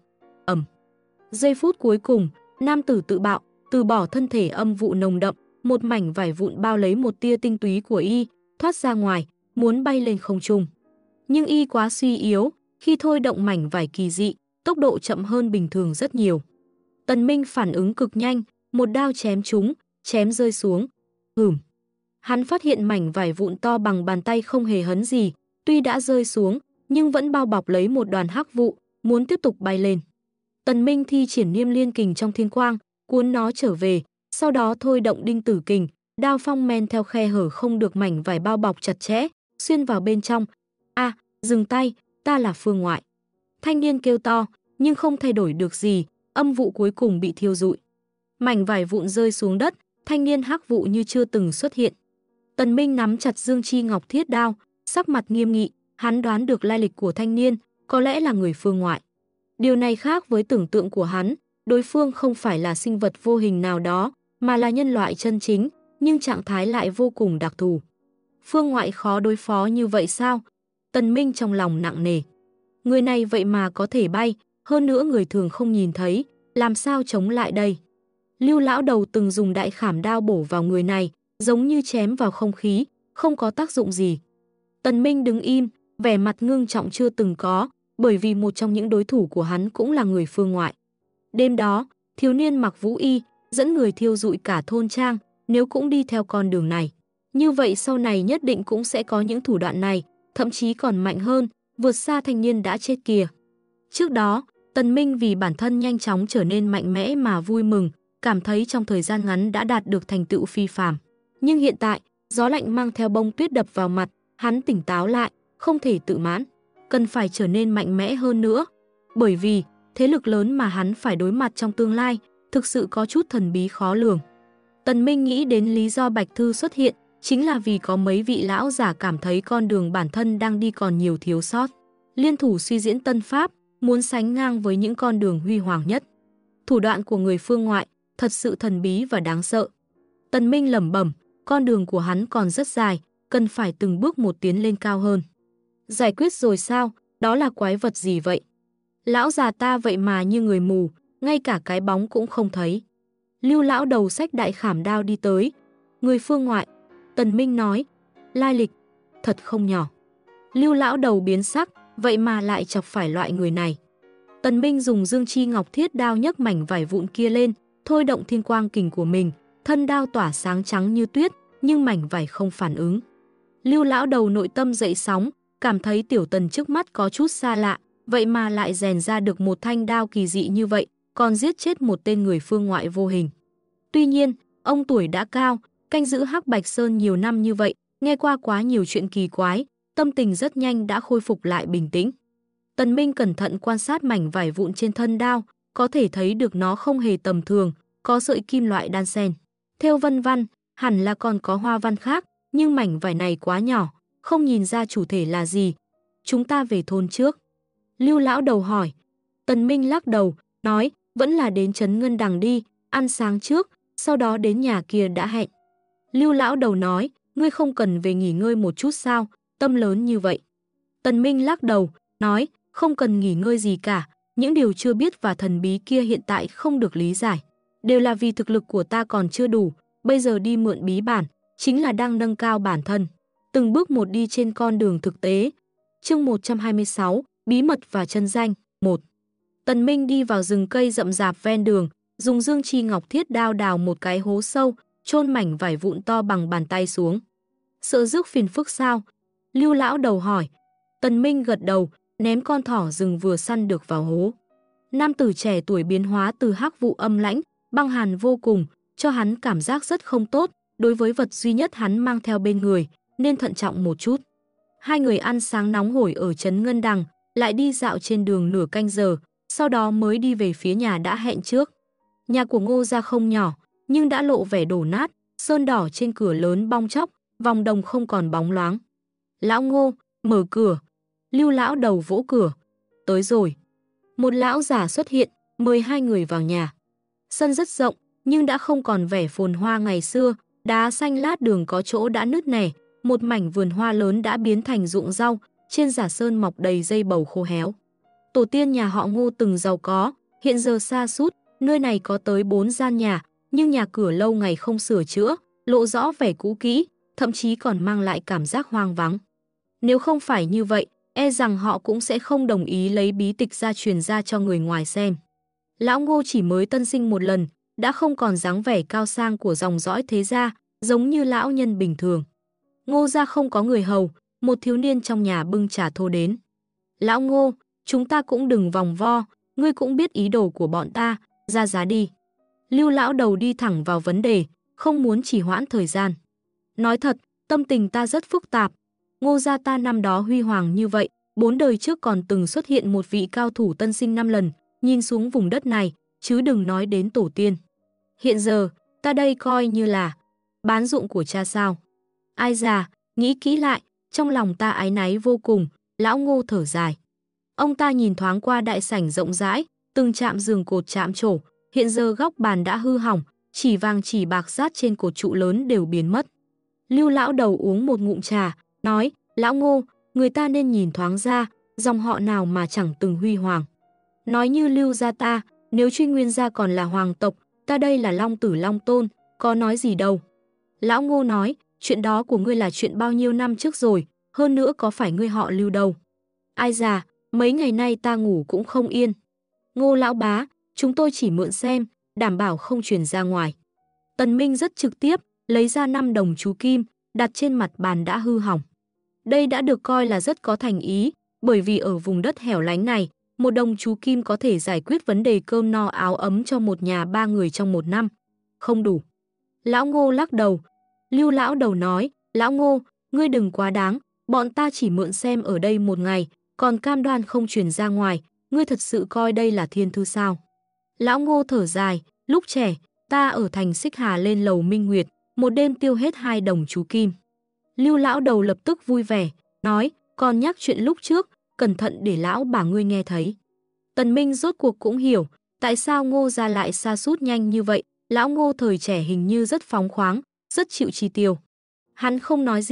Giây phút cuối cùng, nam tử tự bạo, từ bỏ thân thể âm vụ nồng đậm, một mảnh vải vụn bao lấy một tia tinh túy của Y, thoát ra ngoài, muốn bay lên không trung. Nhưng Y quá suy yếu, khi thôi động mảnh vải kỳ dị, tốc độ chậm hơn bình thường rất nhiều. Tần Minh phản ứng cực nhanh, một đao chém trúng, chém rơi xuống. Hắn phát hiện mảnh vải vụn to bằng bàn tay không hề hấn gì, tuy đã rơi xuống, nhưng vẫn bao bọc lấy một đoàn hắc vụ, muốn tiếp tục bay lên. Tần Minh thi triển Niêm Liên kình trong thiên quang, cuốn nó trở về, sau đó thôi động Đinh Tử kình, đao phong men theo khe hở không được mảnh vải bao bọc chặt chẽ, xuyên vào bên trong. Dừng tay, ta là Phương Ngoại. Thanh niên kêu to, nhưng không thay đổi được gì, âm vụ cuối cùng bị thiêu rụi. Mảnh vải vụn rơi xuống đất, thanh niên hắc vụ như chưa từng xuất hiện. Tần Minh nắm chặt dương chi ngọc thiết đao, sắc mặt nghiêm nghị, hắn đoán được lai lịch của thanh niên, có lẽ là người Phương Ngoại. Điều này khác với tưởng tượng của hắn, đối phương không phải là sinh vật vô hình nào đó, mà là nhân loại chân chính, nhưng trạng thái lại vô cùng đặc thù. Phương Ngoại khó đối phó như vậy sao? Tần Minh trong lòng nặng nề. Người này vậy mà có thể bay, hơn nữa người thường không nhìn thấy, làm sao chống lại đây? Lưu lão đầu từng dùng đại khảm đao bổ vào người này, giống như chém vào không khí, không có tác dụng gì. Tần Minh đứng im, vẻ mặt ngưng trọng chưa từng có, bởi vì một trong những đối thủ của hắn cũng là người Phương Ngoại. Đêm đó, thiếu niên mặc vũ y, dẫn người thiêu rụi cả thôn trang, nếu cũng đi theo con đường này. Như vậy sau này nhất định cũng sẽ có những thủ đoạn này, thậm chí còn mạnh hơn, vượt xa thanh niên đã chết kia. Trước đó, Tần Minh vì bản thân nhanh chóng trở nên mạnh mẽ mà vui mừng, cảm thấy trong thời gian ngắn đã đạt được thành tựu phi phàm. Nhưng hiện tại, gió lạnh mang theo bông tuyết đập vào mặt, hắn tỉnh táo lại, không thể tự mãn, cần phải trở nên mạnh mẽ hơn nữa. Bởi vì, thế lực lớn mà hắn phải đối mặt trong tương lai, thực sự có chút thần bí khó lường. Tần Minh nghĩ đến lý do Bạch Thư xuất hiện, chính là vì có mấy vị lão giả cảm thấy con đường bản thân đang đi còn nhiều thiếu sót. Liên thủ suy diễn tân pháp, muốn sánh ngang với những con đường huy hoàng nhất. Thủ đoạn của người Phương Ngoại thật sự thần bí và đáng sợ. Tần Minh lẩm bẩm, con đường của hắn còn rất dài, cần phải từng bước một tiến lên cao hơn. Giải quyết rồi sao? Đó là quái vật gì vậy? Lão già ta vậy mà như người mù, ngay cả cái bóng cũng không thấy. Lưu lão đầu xách đại khảm đao đi tới. Người phương ngoại. Tần Minh nói. Lai lịch. Thật không nhỏ. Lưu lão đầu biến sắc, vậy mà lại chọc phải loại người này. Tần Minh dùng dương chi ngọc thiết đao nhấc mảnh vải vụn kia lên, thôi động thiên quang kình của mình, thân đao tỏa sáng trắng như tuyết, nhưng mảnh vải không phản ứng. Lưu lão đầu nội tâm dậy sóng, cảm thấy tiểu Tần trước mắt có chút xa lạ, vậy mà lại rèn ra được một thanh đao kỳ dị như vậy, còn giết chết một tên người phương ngoại vô hình. Tuy nhiên, ông tuổi đã cao, canh giữ Hắc Bạch Sơn nhiều năm như vậy, nghe qua quá nhiều chuyện kỳ quái, tâm tình rất nhanh đã khôi phục lại bình tĩnh. Tần Minh cẩn thận quan sát mảnh vải vụn trên thân đao, có thể thấy được nó không hề tầm thường, có sợi kim loại đan xen. Thêu vân văn, hẳn là còn có hoa văn khác, nhưng mảnh vải này quá nhỏ, không nhìn ra chủ thể là gì. Chúng ta về thôn trước. Lưu lão đầu hỏi. Tần Minh lắc đầu, nói, vẫn là đến trấn Ngân Đằng đi, ăn sáng trước, sau đó đến nhà kia đã hẹn. Lưu lão đầu nói, ngươi không cần về nghỉ ngơi một chút sao, tâm lớn như vậy. Tần Minh lắc đầu, nói, không cần nghỉ ngơi gì cả, những điều chưa biết và thần bí kia hiện tại không được lý giải. Đều là vì thực lực của ta còn chưa đủ, bây giờ đi mượn bí bản, chính là đang nâng cao bản thân. Từng bước một đi trên con đường thực tế. Chương 126, Bí mật và chân danh, 1. Tần Minh đi vào rừng cây rậm rạp ven đường, dùng dương chi ngọc thiết đao đào một cái hố sâu, chôn mảnh vải vụn to bằng bàn tay xuống. Sợ rước phiền phức sao? Lưu lão đầu hỏi. Tần Minh gật đầu, ném con thỏ rừng vừa săn được vào hố. Nam tử trẻ tuổi biến hóa từ hắc vụ âm lãnh, băng hàn vô cùng, cho hắn cảm giác rất không tốt, đối với vật duy nhất hắn mang theo bên người, nên thận trọng một chút. Hai người ăn sáng nóng hổi ở trấn Ngân Đằng, lại đi dạo trên đường nửa canh giờ, sau đó mới đi về phía nhà đã hẹn trước. Nhà của Ngô gia không nhỏ, nhưng đã lộ vẻ đổ nát, sơn đỏ trên cửa lớn bong tróc, vòng đồng không còn bóng loáng. Lão Ngô, mở cửa. Lưu lão đầu vỗ cửa. Tới rồi. Một lão giả xuất hiện, mời hai người vào nhà. Sân rất rộng, nhưng đã không còn vẻ phồn hoa ngày xưa, đá xanh lát đường có chỗ đã nứt nẻ, một mảnh vườn hoa lớn đã biến thành ruộng rau, trên giả sơn mọc đầy dây bầu khô héo. Tổ tiên nhà họ Ngô từng giàu có, hiện giờ sa sút, nơi này có tới 4 gian nhà, nhưng nhà cửa lâu ngày không sửa chữa, lộ rõ vẻ cũ kỹ, thậm chí còn mang lại cảm giác hoang vắng. Nếu không phải như vậy, e rằng họ cũng sẽ không đồng ý lấy bí tịch ra truyền ra cho người ngoài xem. Lão Ngô chỉ mới tân sinh một lần, đã không còn dáng vẻ cao sang của dòng dõi thế gia, giống như lão nhân bình thường. Ngô gia không có người hầu, một thiếu niên trong nhà bưng trà thô đến. Lão Ngô, chúng ta cũng đừng vòng vo, ngươi cũng biết ý đồ của bọn ta, ra giá đi. Lưu lão đầu đi thẳng vào vấn đề, không muốn trì hoãn thời gian. Nói thật, tâm tình ta rất phức tạp. Ngô gia ta năm đó huy hoàng như vậy, 4 đời trước còn từng xuất hiện một vị cao thủ tân sinh 5 lần, nhìn xuống vùng đất này, chứ đừng nói đến tổ tiên. Hiện giờ, ta đây coi như là bán dụng của cha sao. Ai già, nghĩ kỹ lại, trong lòng ta áy náy vô cùng, lão Ngô thở dài. Ông ta nhìn thoáng qua đại sảnh rộng rãi, từng chạm giường cột chạm trổ, hiện giờ góc bàn đã hư hỏng, chỉ vàng chỉ bạc rát trên cột trụ lớn đều biến mất. Lưu lão đầu uống một ngụm trà, nói, lão Ngô, người ta nên nhìn thoáng ra, dòng họ nào mà chẳng từng huy hoàng. Nói như Lưu gia ta, nếu truy nguyên gia còn là hoàng tộc, ta đây là Long Tử Long Tôn, có nói gì đâu. Lão Ngô nói, chuyện đó của ngươi là chuyện bao nhiêu năm trước rồi, hơn nữa có phải ngươi họ Lưu đâu. Ai già, mấy ngày nay ta ngủ cũng không yên. Ngô lão bá, chúng tôi chỉ mượn xem, đảm bảo không truyền ra ngoài. Tần Minh rất trực tiếp, lấy ra 5 đồng chú kim, đặt trên mặt bàn đã hư hỏng. Đây đã được coi là rất có thành ý, bởi vì ở vùng đất hẻo lánh này, 1 đồng chú kim có thể giải quyết vấn đề cơm no áo ấm cho một nhà 3 người trong 1 năm. Không đủ. Lão Ngô lắc đầu. Lưu lão đầu nói, lão Ngô, ngươi đừng quá đáng, bọn ta chỉ mượn xem ở đây 1 ngày, còn cam đoan không truyền ra ngoài, ngươi thật sự coi đây là thiên thư sao? Lão Ngô thở dài, lúc trẻ, ta ở thành Xích Hà lên lầu Minh Nguyệt, một đêm tiêu hết 2 đồng chú kim. Lưu lão đầu lập tức vui vẻ, nói, còn nhắc chuyện lúc trước, cẩn thận để lão bà ngươi nghe thấy. Tần Minh rốt cuộc cũng hiểu, tại sao Ngô gia lại sa sút nhanh như vậy, lão Ngô thời trẻ hình như rất phóng khoáng, rất chịu chi tiêu. Hắn không nói gì,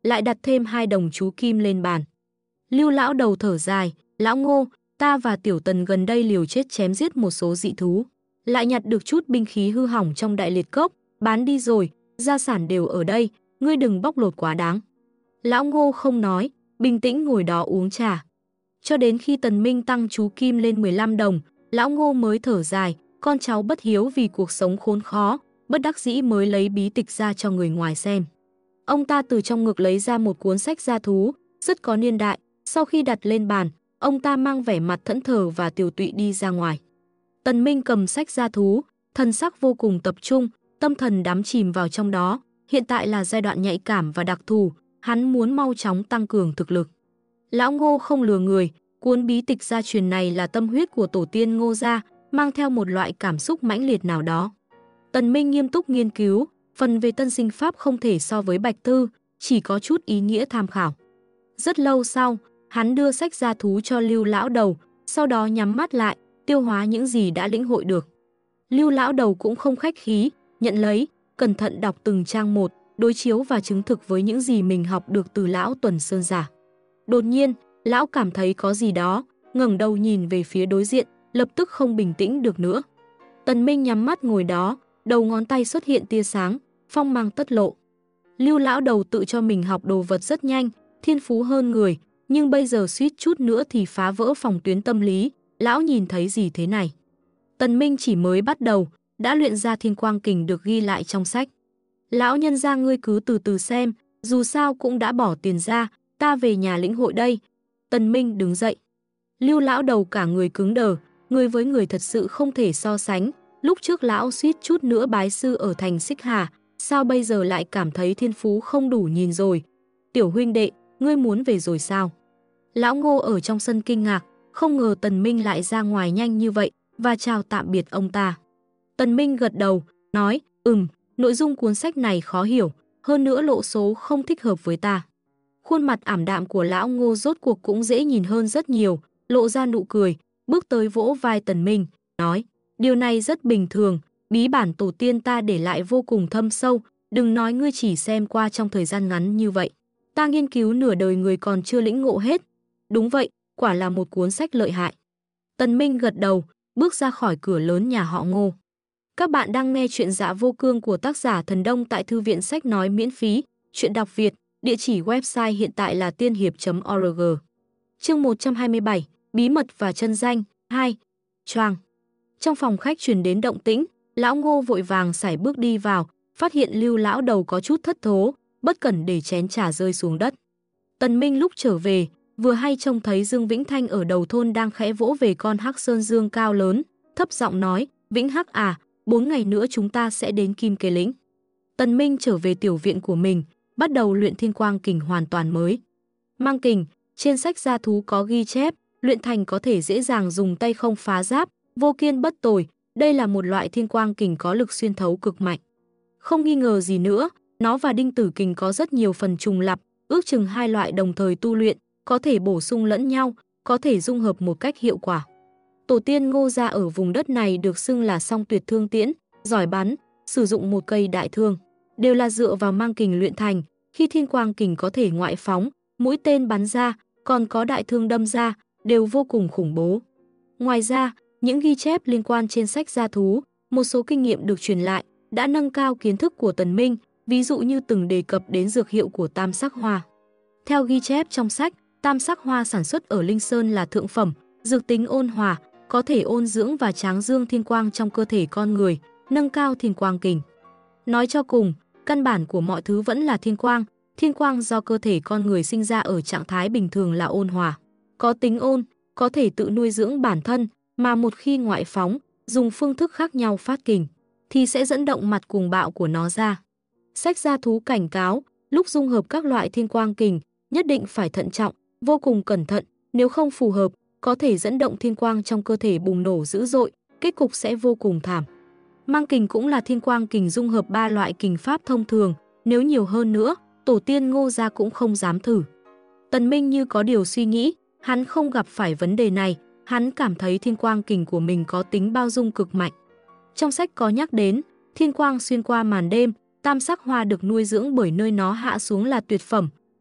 lại đặt thêm 2 đồng chú kim lên bàn. Lưu lão đầu thở dài, lão Ngô, ta và Tiểu Tần gần đây liều chết chém giết một số dị thú, lại nhặt được chút binh khí hư hỏng trong Đại Liệt Cốc, bán đi rồi, gia sản đều ở đây, ngươi đừng bóc lột quá đáng. Lão Ngô không nói, bình tĩnh ngồi đó uống trà. Cho đến khi Tần Minh tăng chú kim lên 15 đồng, lão Ngô mới thở dài, con cháu bất hiếu vì cuộc sống khốn khó, bất đắc dĩ mới lấy bí tịch ra cho người ngoài xem. Ông ta từ trong ngực lấy ra một cuốn sách gia thú, rất có niên đại, sau khi đặt lên bàn, ông ta mang vẻ mặt thẫn thờ và tiều tụy đi ra ngoài. Tần Minh cầm sách gia thú, thần sắc vô cùng tập trung, tâm thần đắm chìm vào trong đó, hiện tại là giai đoạn nhạy cảm và đặc thù, hắn muốn mau chóng tăng cường thực lực. Lão Ngô không lừa người, cuốn bí tịch gia truyền này là tâm huyết của tổ tiên Ngô gia, mang theo một loại cảm xúc mãnh liệt nào đó. Tần Minh nghiêm túc nghiên cứu, phần về tân sinh pháp không thể so với Bạch Thư, chỉ có chút ý nghĩa tham khảo. Rất lâu sau, hắn đưa sách gia thú cho Lưu lão đầu, sau đó nhắm mắt lại, tiêu hóa những gì đã lĩnh hội được. Lưu lão đầu cũng không khách khí, nhận lấy, cẩn thận đọc từng trang một, đối chiếu và chứng thực với những gì mình học được từ lão Tuần Sơn giả. Đột nhiên, lão cảm thấy có gì đó, ngẩng đầu nhìn về phía đối diện, lập tức không bình tĩnh được nữa. Tần Minh nhắm mắt ngồi đó, đầu ngón tay xuất hiện tia sáng, phong mang tất lộ. Lưu lão đầu tự cho mình học đồ vật rất nhanh, thiên phú hơn người, nhưng bây giờ suýt chút nữa thì phá vỡ phòng tuyến tâm lý, lão nhìn thấy gì thế này? Tần Minh chỉ mới bắt đầu, đã luyện ra Thiên Quang Kình được ghi lại trong sách. Lão nhân gia ngươi cứ từ từ xem, dù sao cũng đã bỏ tiền ra, ta về nhà lĩnh hội đây. Tần Minh đứng dậy. Lưu lão đầu cả người cứng đờ, người với người thật sự không thể so sánh. Lúc trước lão suýt chút nữa bái sư ở thành Xích Hà, sao bây giờ lại cảm thấy thiên phú không đủ nhìn rồi? Tiểu huynh đệ, ngươi muốn về rồi sao? Lão Ngô ở trong sân kinh ngạc, không ngờ Tần Minh lại ra ngoài nhanh như vậy và chào tạm biệt ông ta. Tần Minh gật đầu, nói, nội dung cuốn sách này khó hiểu, hơn nữa lộ số không thích hợp với ta. Khuôn mặt ảm đạm của lão Ngô rốt cuộc cũng dễ nhìn hơn rất nhiều, lộ ra nụ cười, bước tới vỗ vai Tần Minh, nói, điều này rất bình thường, bí bản tổ tiên ta để lại vô cùng thâm sâu, đừng nói ngươi chỉ xem qua trong thời gian ngắn như vậy. Ta nghiên cứu nửa đời người còn chưa lĩnh ngộ hết. Đúng vậy, quả là một cuốn sách lợi hại. Tần Minh gật đầu, bước ra khỏi cửa lớn nhà họ Ngô. Các bạn đang nghe chuyện Dạ Vô Cương của tác giả Thần Đông tại Thư viện Sách Nói miễn phí, chuyện đọc Việt, địa chỉ website hiện tại là tiên hiệp.org. Chương 127, Bí mật và chân danh, 2. Choang. Trong phòng khách truyền đến động tĩnh, lão Ngô vội vàng sải bước đi vào, phát hiện Lưu lão đầu có chút thất thố, bất cẩn để chén trà rơi xuống đất. Tần Minh lúc trở về, vừa hay trông thấy Dương Vĩnh Thanh ở đầu thôn đang khẽ vỗ về con hắc sơn dương cao lớn, thấp giọng nói, Vĩnh Hắc à, 4 ngày nữa chúng ta sẽ đến Kim Kế Lĩnh. Tần Minh trở về tiểu viện của mình, bắt đầu luyện Thiên Quang Kình hoàn toàn mới. Mang kình, trên sách gia thú có ghi chép, luyện thành có thể dễ dàng dùng tay không phá giáp, vô kiên bất tồi, đây là một loại Thiên Quang Kình có lực xuyên thấu cực mạnh. Không nghi ngờ gì nữa, nó và Đinh Tử Kình có rất nhiều phần trùng lặp, ước chừng hai loại đồng thời tu luyện, có thể bổ sung lẫn nhau, có thể dung hợp một cách hiệu quả. Tổ tiên Ngô gia ở vùng đất này được xưng là song tuyệt thương tiễn, giỏi bắn, sử dụng một cây đại thương, đều là dựa vào mang kình luyện thành, khi Thiên Quang Kình có thể ngoại phóng, mũi tên bắn ra, còn có đại thương đâm ra, đều vô cùng khủng bố. Ngoài ra, những ghi chép liên quan trên sách gia thú, một số kinh nghiệm được truyền lại, đã nâng cao kiến thức của Tần Minh, ví dụ như từng đề cập đến dược hiệu của tam sắc hoa. Theo ghi chép trong sách, tam sắc hoa sản xuất ở Linh Sơn là thượng phẩm, dược tính ôn hòa, có thể ôn dưỡng và tráng dương thiên quang trong cơ thể con người, nâng cao Thiên Quang Kình. Nói cho cùng, căn bản của mọi thứ vẫn là thiên quang do cơ thể con người sinh ra ở trạng thái bình thường là ôn hòa, có tính ôn, có thể tự nuôi dưỡng bản thân, mà một khi ngoại phóng, dùng phương thức khác nhau phát kình, thì sẽ dẫn động mặt cuồng bạo của nó ra. Sách gia thú cảnh cáo, lúc dung hợp các loại Thiên Quang Kình, nhất định phải thận trọng, vô cùng cẩn thận, nếu không phù hợp, có thể dẫn động thiên quang trong cơ thể bùng nổ dữ dội, kết cục sẽ vô cùng thảm. Mang kình cũng là Thiên Quang Kình dung hợp 3 loại kình pháp thông thường, nếu nhiều hơn nữa, tổ tiên Ngô gia cũng không dám thử. Tần Minh như có điều suy nghĩ, hắn không gặp phải vấn đề này, hắn cảm thấy Thiên Quang Kình của mình có tính bao dung cực mạnh. Trong sách có nhắc đến, thiên quang xuyên qua màn đêm, tam sắc hoa được nuôi dưỡng bởi nơi nó hạ xuống là tuyệt phẩm,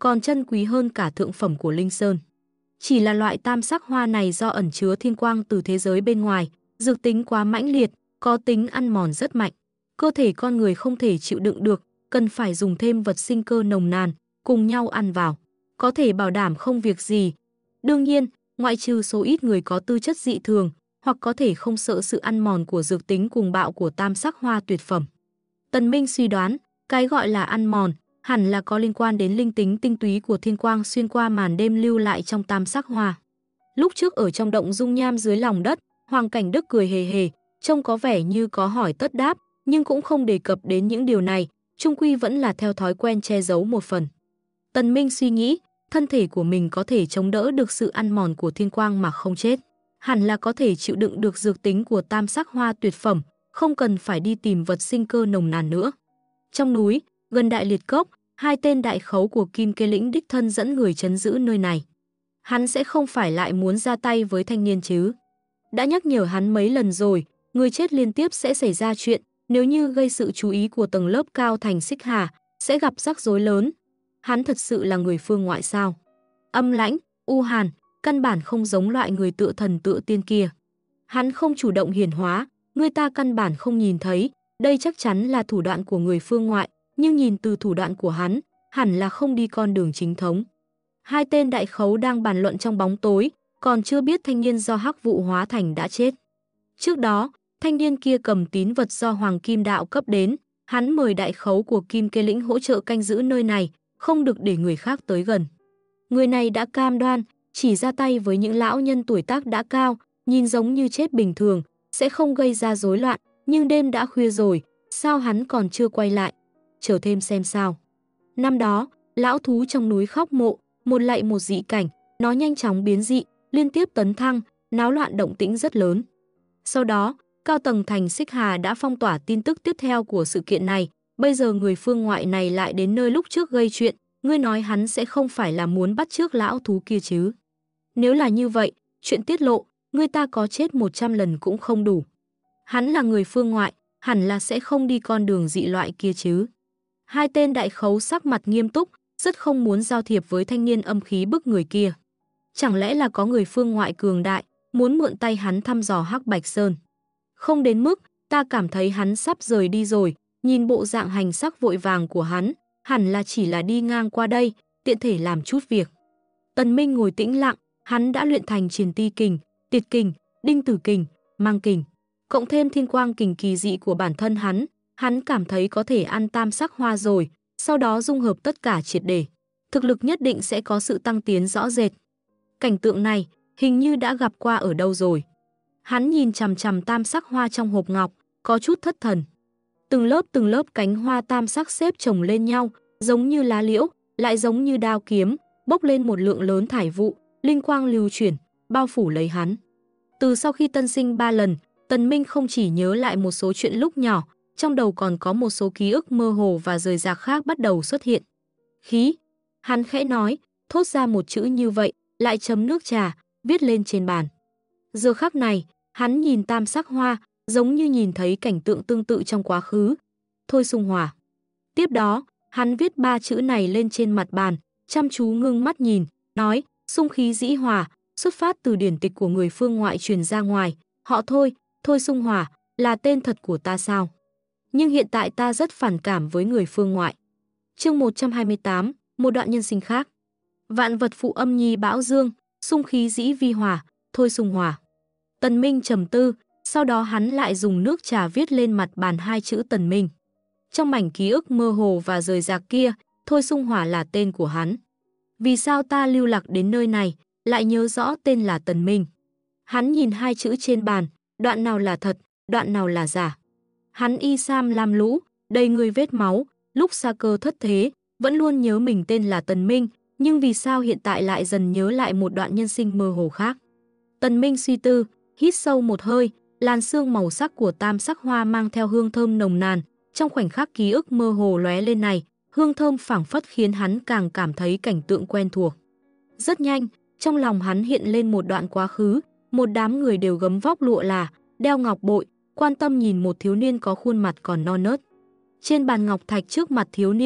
còn chân quý hơn cả thượng phẩm của Linh Sơn. Chỉ là loại tam sắc hoa này do ẩn chứa thiên quang từ thế giới bên ngoài, dược tính quá mãnh liệt, có tính ăn mòn rất mạnh. Cơ thể con người không thể chịu đựng được, cần phải dùng thêm vật sinh cơ nồng nàn, cùng nhau ăn vào. Có thể bảo đảm không việc gì. Đương nhiên, ngoại trừ số ít người có tư chất dị thường, hoặc có thể không sợ sự ăn mòn của dược tính cuồng bạo của tam sắc hoa tuyệt phẩm. Tần Minh suy đoán, cái gọi là ăn mòn, hẳn là có liên quan đến linh tính tinh túy của thiên quang xuyên qua màn đêm lưu lại trong tam sắc hoa. Lúc trước ở trong động dung nham dưới lòng đất, Hoàng Cảnh Đức cười hề hề, trông có vẻ như có hỏi tất đáp, nhưng cũng không đề cập đến những điều này, chung quy vẫn là theo thói quen che giấu một phần. Tần Minh suy nghĩ, thân thể của mình có thể chống đỡ được sự ăn mòn của thiên quang mà không chết. Hẳn là có thể chịu đựng được dược tính của tam sắc hoa tuyệt phẩm, không cần phải đi tìm vật sinh cơ nồng nàn nữa. Trong núi, gần Đại Liệt Cốc, hai tên đại khấu của Kim Kê Lĩnh đích thân dẫn người trấn giữ nơi này. Hắn sẽ không phải lại muốn ra tay với thanh niên chứ. Đã nhắc nhở hắn mấy lần rồi, người chết liên tiếp sẽ xảy ra chuyện, nếu như gây sự chú ý của tầng lớp cao thành Xích Hà, sẽ gặp rắc rối lớn. Hắn thật sự là người phương ngoại sao? Âm lãnh, u hàn, căn bản không giống loại người tựa thần tựa tiên kia. Hắn không chủ động hiển hóa, người ta căn bản không nhìn thấy, đây chắc chắn là thủ đoạn của người phương ngoại, nhưng nhìn từ thủ đoạn của hắn, hẳn là không đi con đường chính thống. Hai tên đại khấu đang bàn luận trong bóng tối, còn chưa biết thanh niên do hắc vụ hóa thành đã chết. Trước đó, thanh niên kia cầm tín vật do Hoàng Kim Đạo cấp đến, hắn mời đại khấu của Kim Kê Lĩnh hỗ trợ canh giữ nơi này, không được để người khác tới gần. Người này đã cam đoan, chỉ ra tay với những lão nhân tuổi tác đã cao, nhìn giống như chết bình thường, sẽ không gây ra rối loạn, nhưng đêm đã khuya rồi, sao hắn còn chưa quay lại? Chờ thêm xem sao. Năm đó, lão thú trong núi Khóc Mộ, một lạy một dị cảnh, nó nhanh chóng biến dị, liên tiếp tấn thăng, náo loạn động tĩnh rất lớn. Sau đó, cao tầng thành Xích Hà đã phong tỏa tin tức tiếp theo của sự kiện này, bây giờ người phương ngoại này lại đến nơi lúc trước gây chuyện, ngươi nói hắn sẽ không phải là muốn bắt chước lão thú kia chứ? Nếu là như vậy, chuyện tiết lộ, người ta có chết 100 lần cũng không đủ. Hắn là người phương ngoại, hẳn là sẽ không đi con đường dị loại kia chứ. Hai tên đại khấu sắc mặt nghiêm túc, rất không muốn giao thiệp với thanh niên âm khí bức người kia. Chẳng lẽ là có người phương ngoại cường đại, muốn mượn tay hắn thăm dò Hắc Bạch Sơn? Không đến mức, ta cảm thấy hắn sắp rời đi rồi, nhìn bộ dạng hành sắc vội vàng của hắn, hẳn là chỉ là đi ngang qua đây, tiện thể làm chút việc. Tần Minh ngồi tĩnh lặng, hắn đã luyện thành Triền Ti Kình, Tiệt Kình, Đinh Tử Kình, Mang Kình, cộng thêm Thiên Quang Kình kỳ dị của bản thân hắn cảm thấy có thể ăn tam sắc hoa rồi, sau đó dung hợp tất cả triệt để. Thực lực nhất định sẽ có sự tăng tiến rõ rệt. Cảnh tượng này, hình như đã gặp qua ở đâu rồi. Hắn nhìn chằm chằm tam sắc hoa trong hộp ngọc, có chút thất thần. Từng lớp cánh hoa tam sắc xếp chồng lên nhau, giống như lá liễu, lại giống như đao kiếm, bốc lên một lượng lớn thải vụ, linh quang lưu chuyển, bao phủ lấy hắn. Từ sau khi tân sinh 3 lần, Tần Minh không chỉ nhớ lại một số chuyện lúc nhỏ, trong đầu còn có một số ký ức mơ hồ và rời rạc khác bắt đầu xuất hiện. Khí, hắn khẽ nói, thốt ra một chữ như vậy, lại chấm nước trà, viết lên trên bàn. Giờ khắc này, hắn nhìn tam sắc hoa, giống như nhìn thấy cảnh tượng tương tự trong quá khứ. Thôi xung hỏa. Tiếp đó, hắn viết 3 chữ này lên trên mặt bàn, chăm chú ngưng mắt nhìn, nói, xung khí dĩ hòa, xuất phát từ điển tịch của người phương ngoại truyền ra ngoài, họ Thôi xung hỏa, là tên thật của ta sao? Nhưng hiện tại ta rất phản cảm với người phương ngoại. Chương 128, một đoạn nhân sinh khác. Vạn vật phụ âm nhi bão dương, xung khí dĩ vi hòa, thôi xung hòa. Tần Minh trầm tư, sau đó hắn lại dùng nước trà viết lên mặt bàn 2 chữ Tần Minh. Trong mảnh ký ức mơ hồ và rời rạc kia, thôi xung hỏa là tên của hắn. Vì sao ta lưu lạc đến nơi này, lại nhớ rõ tên là Tần Minh? Hắn nhìn 2 chữ trên bàn, đoạn nào là thật, đoạn nào là giả. Hắn y sam lam lũ, đầy người vết máu, lúc xa cơ thất thế, vẫn luôn nhớ mình tên là Tần Minh, nhưng vì sao hiện tại lại dần nhớ lại một đoạn nhân sinh mơ hồ khác? Tần Minh suy tư, hít sâu một hơi, làn sương màu sắc của tam sắc hoa mang theo hương thơm nồng nàn, trong khoảnh khắc ký ức mơ hồ lóe lên này, hương thơm phảng phất khiến hắn càng cảm thấy cảnh tượng quen thuộc. Rất nhanh, trong lòng hắn hiện lên một đoạn quá khứ, một đám người đều gấm vóc lụa là, đeo ngọc bội, quan tâm nhìn một thiếu niên có khuôn mặt còn non nớt. Trên bàn ngọc thạch trước mặt thiếu niên,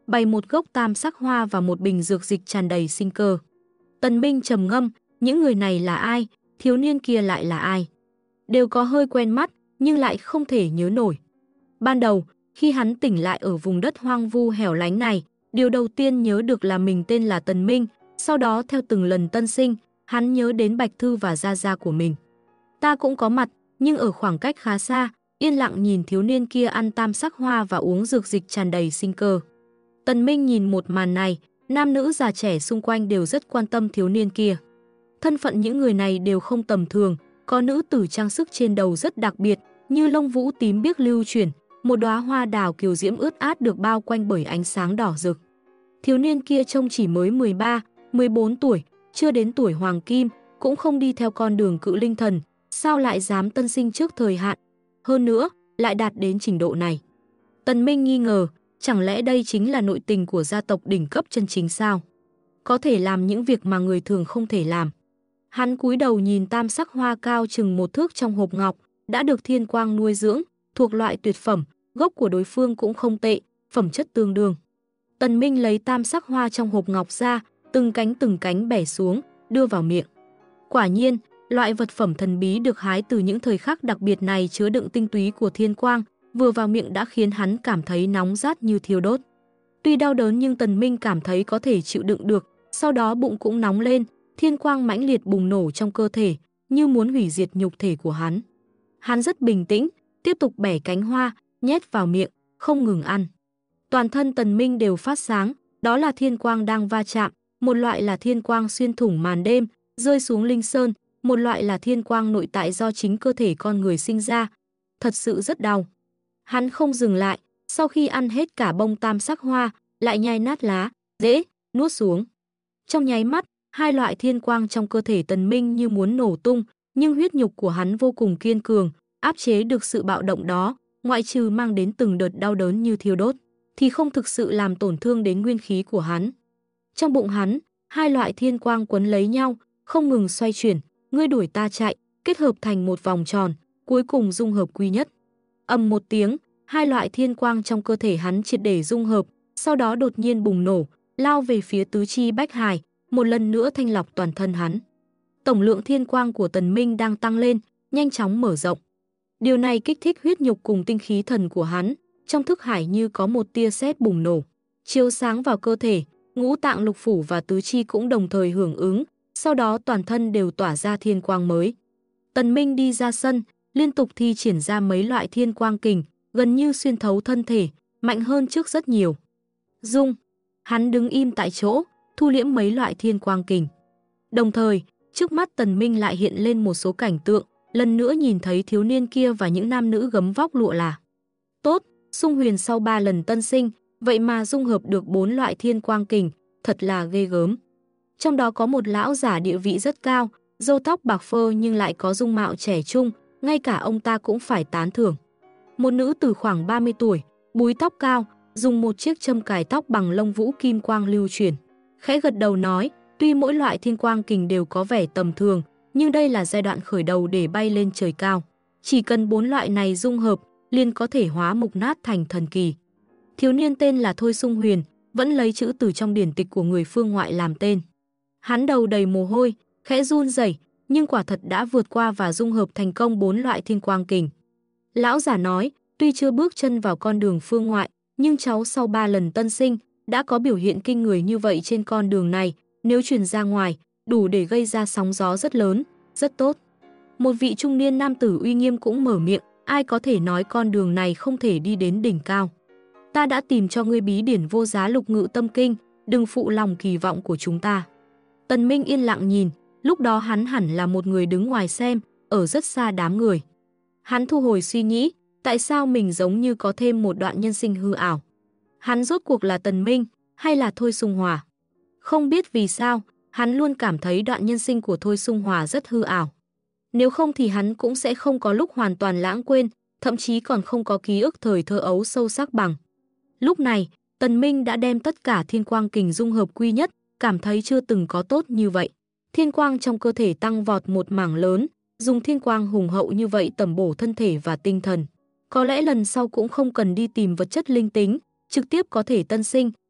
bày một gốc tam sắc hoa và một bình dược dịch tràn đầy sinh cơ. Tần Minh trầm ngâm, những người này là ai, thiếu niên kia lại là ai? Đều có hơi quen mắt, nhưng lại không thể nhớ nổi. Ban đầu, khi hắn tỉnh lại ở vùng đất hoang vu hẻo lánh này, điều đầu tiên nhớ được là mình tên là Tần Minh, sau đó theo từng lần tân sinh, hắn nhớ đến Bạch Thư và gia gia của mình. Ta cũng có mặt, nhưng ở khoảng cách khá xa, yên lặng nhìn thiếu niên kia ăn tam sắc hoa và uống dược dịch tràn đầy sinh cơ. Tần Minh nhìn một màn này, nam nữ già trẻ xung quanh đều rất quan tâm thiếu niên kia. Thân phận những người này đều không tầm thường, có nữ tử trang sức trên đầu rất đặc biệt, như lông vũ tím biếc lưu chuyển, một đóa hoa đào kiều diễm ướt át được bao quanh bởi ánh sáng đỏ rực. Thiếu niên kia trông chỉ mới 13, 14 tuổi, chưa đến tuổi hoàng kim, cũng không đi theo con đường cự linh thần, sao lại dám tân sinh trước thời hạn, hơn nữa, lại đạt đến trình độ này. Tần Minh nghi ngờ, chẳng lẽ đây chính là nội tình của gia tộc đỉnh cấp chân chính sao? Có thể làm những việc mà người thường không thể làm. Hắn cúi đầu nhìn tam sắc hoa cao chừng 1 thước trong hộp ngọc, đã được thiên quang nuôi dưỡng, thuộc loại tuyệt phẩm, gốc của đối phương cũng không tệ, phẩm chất tương đương. Tần Minh lấy tam sắc hoa trong hộp ngọc ra, từng cánh bẻ xuống, đưa vào miệng. Quả nhiên, loại vật phẩm thần bí được hái từ những thời khắc đặc biệt này chứa đựng tinh túy của thiên quang, vừa vào miệng đã khiến hắn cảm thấy nóng rát như thiêu đốt. Tuy đau đớn nhưng Tần Minh cảm thấy có thể chịu đựng được, sau đó bụng cũng nóng lên, thiên quang mãnh liệt bùng nổ trong cơ thể, như muốn hủy diệt nhục thể của hắn. Hắn rất bình tĩnh, tiếp tục bẻ cánh hoa, nhét vào miệng, không ngừng ăn. Toàn thân Tần Minh đều phát sáng, đó là thiên quang đang va chạm, một loại là thiên quang xuyên thủng màn đêm, rơi xuống linh sơn, một loại là thiên quang nội tại do chính cơ thể con người sinh ra. Thật sự rất đau. Hắn không dừng lại, sau khi ăn hết cả bông tam sắc hoa, lại nhai nát lá, rễ, nuốt xuống. Trong nháy mắt, hai loại thiên quang trong cơ thể Tần Minh như muốn nổ tung, nhưng huyết nhục của hắn vô cùng kiên cường, áp chế được sự bạo động đó, ngoại trừ mang đến từng đợt đau đớn như thiêu đốt, thì không thực sự làm tổn thương đến nguyên khí của hắn. Trong bụng hắn, hai loại thiên quang quấn lấy nhau, không ngừng xoay chuyển, ngươi đuổi ta chạy, kết hợp thành một vòng tròn, cuối cùng dung hợp quy nhất. Ầm một tiếng, hai loại thiên quang trong cơ thể hắn triệt để dung hợp, sau đó đột nhiên bùng nổ, lao về phía tứ chi bách hải, một lần nữa thanh lọc toàn thân hắn. Tổng lượng thiên quang của Tần Minh đang tăng lên, nhanh chóng mở rộng. Điều này kích thích huyết nhục cùng tinh khí thần của hắn, trong thức hải như có một tia sét bùng nổ, chiếu sáng vào cơ thể, ngũ tạng lục phủ và tứ chi cũng đồng thời hưởng ứng, sau đó toàn thân đều tỏa ra thiên quang mới. Tần Minh đi ra sân, liên tục thi triển ra mấy loại thiên quang kình, gần như xuyên thấu thân thể, mạnh hơn trước rất nhiều. Dung, hắn đứng im tại chỗ, thu liễm mấy loại thiên quang kình. Đồng thời, trước mắt Tần Minh lại hiện lên một số cảnh tượng, lần nữa nhìn thấy thiếu niên kia và những nam nữ gấm vóc lụa là. Tốt, Sung Huyền sau 3 lần tân sinh, vậy mà dung hợp được 4 loại thiên quang kình, thật là ghê gớm. Trong đó có một lão giả địa vị rất cao, râu tóc bạc phơ nhưng lại có dung mạo trẻ trung, ngay cả ông ta cũng phải tán thưởng. Một nữ tử khoảng 30 tuổi, búi tóc cao, dùng một chiếc châm cài tóc bằng lông vũ kim quang lưu chuyển. Khẽ gật đầu nói, tuy mỗi loại thiên quang kình đều có vẻ tầm thường, nhưng đây là giai đoạn khởi đầu để bay lên trời cao. Chỉ cần 4 loại này dung hợp, liền có thể hóa mục nát thành thần kỳ. Thiếu niên tên là Thôi Sung Huyền, vẫn lấy chữ từ trong điển tịch của người phương ngoại làm tên. Hắn đầu đầy mồ hôi, khẽ run rẩy, nhưng quả thật đã vượt qua và dung hợp thành công 4 loại thiên quang kình. Lão giả nói, tuy chưa bước chân vào con đường phương ngoại, nhưng cháu sau 3 lần tân sinh đã có biểu hiện kinh người như vậy trên con đường này, nếu truyền ra ngoài, đủ để gây ra sóng gió rất lớn, rất tốt. Một vị trung niên nam tử uy nghiêm cũng mở miệng, ai có thể nói con đường này không thể đi đến đỉnh cao. Ta đã tìm cho ngươi bí điển vô giá lục ngự tâm kinh, đừng phụ lòng kỳ vọng của chúng ta. Tần Minh yên lặng nhìn, lúc đó hắn hẳn là một người đứng ngoài xem, ở rất xa đám người. Hắn thu hồi suy nghĩ, tại sao mình giống như có thêm một đoạn nhân sinh hư ảo. Hắn rốt cuộc là Tần Minh, hay là Thôi Sung Hòa? Không biết vì sao, hắn luôn cảm thấy đoạn nhân sinh của Thôi Sung Hòa rất hư ảo. Nếu không thì hắn cũng sẽ không có lúc hoàn toàn lãng quên, thậm chí còn không có ký ức thời thơ ấu sâu sắc bằng. Lúc này, Tần Minh đã đem tất cả thiên quang kình dung hợp quy nhất, cảm thấy chưa từng có tốt như vậy. Thiên quang trong cơ thể tăng vọt một mảng lớn, dùng thiên quang hùng hậu như vậy tẩm bổ thân thể và tinh thần. Có lẽ lần sau cũng không cần đi tìm vật chất linh tính, trực tiếp có thể tân sinh,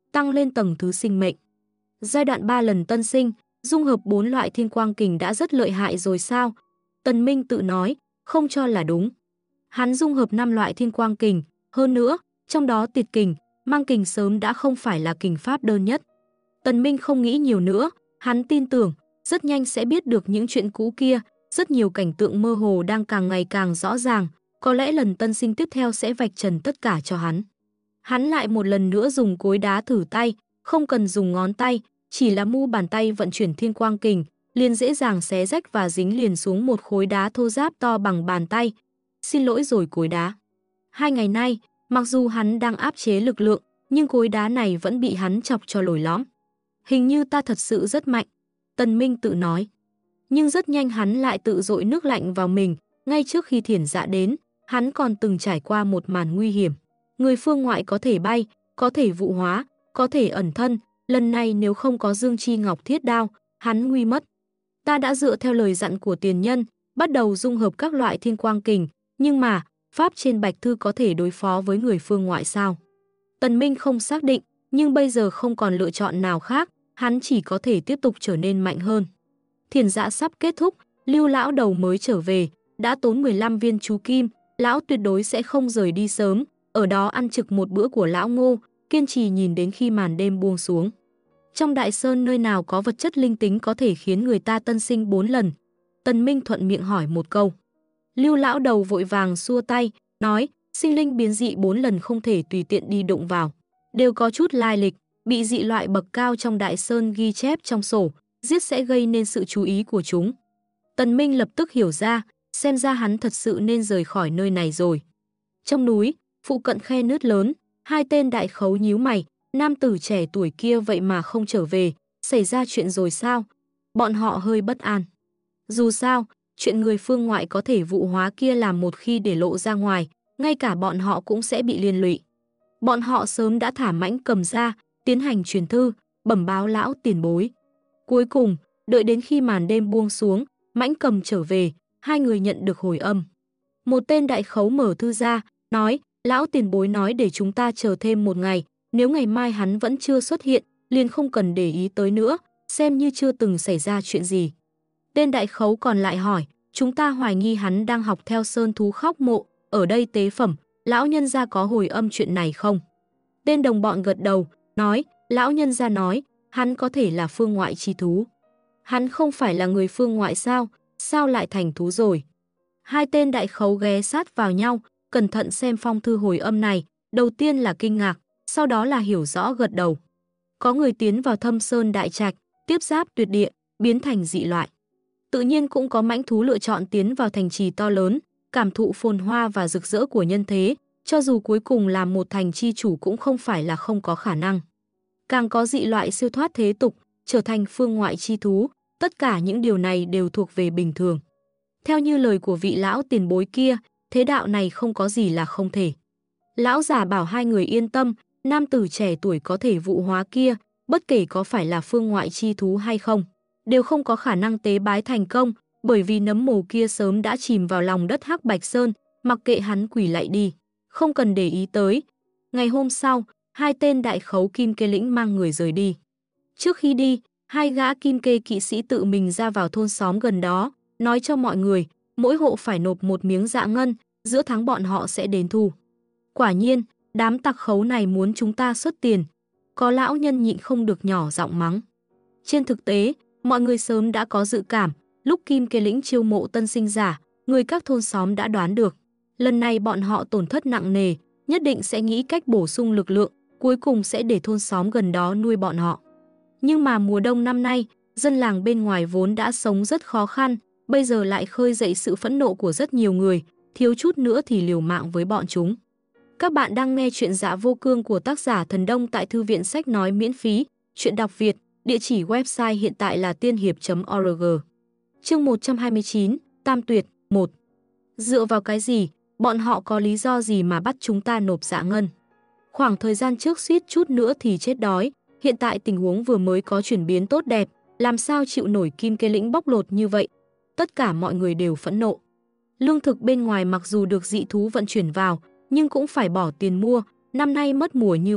tăng lên tầng thứ sinh mệnh. Giai đoạn 3 lần tân sinh, dung hợp 4 loại thiên quang kình đã rất lợi hại rồi sao? Tần Minh tự nói, không cho là đúng. Hắn dung hợp 5 loại thiên quang kình, hơn nữa, trong đó tiệt kình, mang kình sớm đã không phải là kình pháp đơn nhất. Tần Minh không nghĩ nhiều nữa, hắn tin tưởng, rất nhanh sẽ biết được những chuyện cũ kia, rất nhiều cảnh tượng mơ hồ đang càng ngày càng rõ ràng, có lẽ lần tân sinh tiếp theo sẽ vạch trần tất cả cho hắn. Hắn lại một lần nữa dùng cối đá thử tay, không cần dùng ngón tay, chỉ là mu bàn tay vận chuyển thiên quang kình, liền dễ dàng xé rách và dính liền xuống một khối đá thô ráp to bằng bàn tay. Xin lỗi rồi cối đá. 2 ngày nay, mặc dù hắn đang áp chế lực lượng, nhưng cối đá này vẫn bị hắn chọc cho lồi lõm. Hình như ta thật sự rất mạnh, Tần Minh tự nói. Nhưng rất nhanh hắn lại tự dội nước lạnh vào mình, ngay trước khi Thiển Dạ đến, hắn còn từng trải qua một màn nguy hiểm. Người phương ngoại có thể bay, có thể vụ hóa, có thể ẩn thân, lần này nếu không có Dương Chi Ngọc Thiết Đao, hắn nguy mất. Ta đã dựa theo lời dặn của tiền nhân, bắt đầu dung hợp các loại thiên quang kình, nhưng mà, pháp trên bạch thư có thể đối phó với người phương ngoại sao? Tần Minh không xác định, nhưng bây giờ không còn lựa chọn nào khác, hắn chỉ có thể tiếp tục trở nên mạnh hơn. Thiền Dạ sắp kết thúc, Lưu lão đầu mới trở về, đã tốn 15 viên chú kim, lão tuyệt đối sẽ không rời đi sớm, ở đó ăn trực một bữa của lão Ngô, kiên trì nhìn đến khi màn đêm buông xuống. Trong Đại Sơn nơi nào có vật chất linh tính có thể khiến người ta tân sinh 4 lần? Tần Minh thuận miệng hỏi một câu. Lưu lão đầu vội vàng xua tay, nói, sinh linh biến dị 4 lần không thể tùy tiện đi đụng vào. Đều có chút lai lịch, bị dị loại bậc cao trong Đại Sơn ghi chép trong sổ, giết sẽ gây nên sự chú ý của chúng. Tần Minh lập tức hiểu ra, xem ra hắn thật sự nên rời khỏi nơi này rồi. Trong núi, phụ cận khe nứt lớn, 2 tên đại khấu nhíu mày, nam tử trẻ tuổi kia vậy mà không trở về, xảy ra chuyện rồi sao? Bọn họ hơi bất an. Dù sao, chuyện người phương ngoại có thể vụ hóa kia làm một khi để lộ ra ngoài, ngay cả bọn họ cũng sẽ bị liên lụy. Bọn họ sớm đã thả Mãnh Cầm ra, tiến hành truyền thư, bẩm báo lão tiền bối. Cuối cùng, đợi đến khi màn đêm buông xuống, Mãnh Cầm trở về, 2 người nhận được hồi âm. Một tên đại khấu mở thư ra, nói, lão tiền bối nói để chúng ta chờ thêm 1 ngày, nếu ngày mai hắn vẫn chưa xuất hiện, liền không cần để ý tới nữa, xem như chưa từng xảy ra chuyện gì. Tên đại khấu còn lại hỏi, chúng ta hoài nghi hắn đang học theo sơn thú khóc mộ, ở đây tế phẩm, lão nhân gia có hồi âm chuyện này không? Tên đồng bọn gật đầu, nói, lão nhân gia nói, hắn có thể là phương ngoại chi thú. Hắn không phải là người phương ngoại sao lại thành thú rồi? 2 tên đại khấu ghé sát vào nhau, cẩn thận xem phong thư hồi âm này, đầu tiên là kinh ngạc, sau đó là hiểu rõ gật đầu. Có người tiến vào Thâm Sơn Đại Trạch, tiếp giáp tuyệt địa, biến thành dị loại. Tự nhiên cũng có mãnh thú lựa chọn tiến vào thành trì to lớn, cảm thụ phồn hoa và rực rỡ của nhân thế, cho dù cuối cùng làm một thành chi chủ cũng không phải là không có khả năng. Càng có dị loại siêu thoát thế tục, trở thành phương ngoại chi thú, tất cả những điều này đều thuộc về bình thường. Theo như lời của vị lão tiền bối kia, thế đạo này không có gì là không thể. Lão già bảo 2 người yên tâm, nam tử trẻ tuổi có thể vụ hóa kia, bất kể có phải là phương ngoại chi thú hay không, đều không có khả năng tế bái thành công, bởi vì nấm mồ kia sớm đã chìm vào lòng đất Hắc Bạch Sơn, mặc kệ hắn quỷ lạy đi, không cần để ý tới. Ngày hôm sau, 2 tên đại khấu kim kê lĩnh mang người rời đi. Trước khi đi, 2 gã kim kê kỵ sĩ tự mình ra vào thôn xóm gần đó, nói cho mọi người, mỗi hộ phải nộp 1 miếng dạ ngân, giữa tháng bọn họ sẽ đến thu. Quả nhiên, đám tặc khấu này muốn chúng ta xuất tiền. Có lão nhân nhịn không được nhỏ giọng mắng. Trên thực tế, mọi người sớm đã có dự cảm, lúc Kim Kê Lĩnh chiêu mộ tân sinh giả, người các thôn xóm đã đoán được. Lần này bọn họ tổn thất nặng nề, nhất định sẽ nghĩ cách bổ sung lực lượng, cuối cùng sẽ để thôn xóm gần đó nuôi bọn họ. Nhưng mà mùa đông năm nay, dân làng bên ngoài vốn đã sống rất khó khăn, bây giờ lại khơi dậy sự phẫn nộ của rất nhiều người, thiếu chút nữa thì liều mạng với bọn chúng. Các bạn đang nghe chuyện Dạ Vô Cương của tác giả Thần Đông tại Thư viện Sách Nói miễn phí, chuyện đọc Việt, địa chỉ website hiện tại là tiên hiệp.org. Chương 129, Tam Tuyệt, 1. Dựa vào cái gì, bọn họ có lý do gì mà bắt chúng ta nộp dạ ngân? Khoảng thời gian trước suýt chút nữa thì chết đói, hiện tại tình huống vừa mới có chuyển biến tốt đẹp, làm sao chịu nổi Kim Kê Lĩnh bóc lột như vậy? Tất cả mọi người đều phẫn nộ. Lương thực bên ngoài mặc dù được dị thú vận chuyển vào, nhưng cũng phải bỏ tiền mua, năm nay mất mùa như vậy,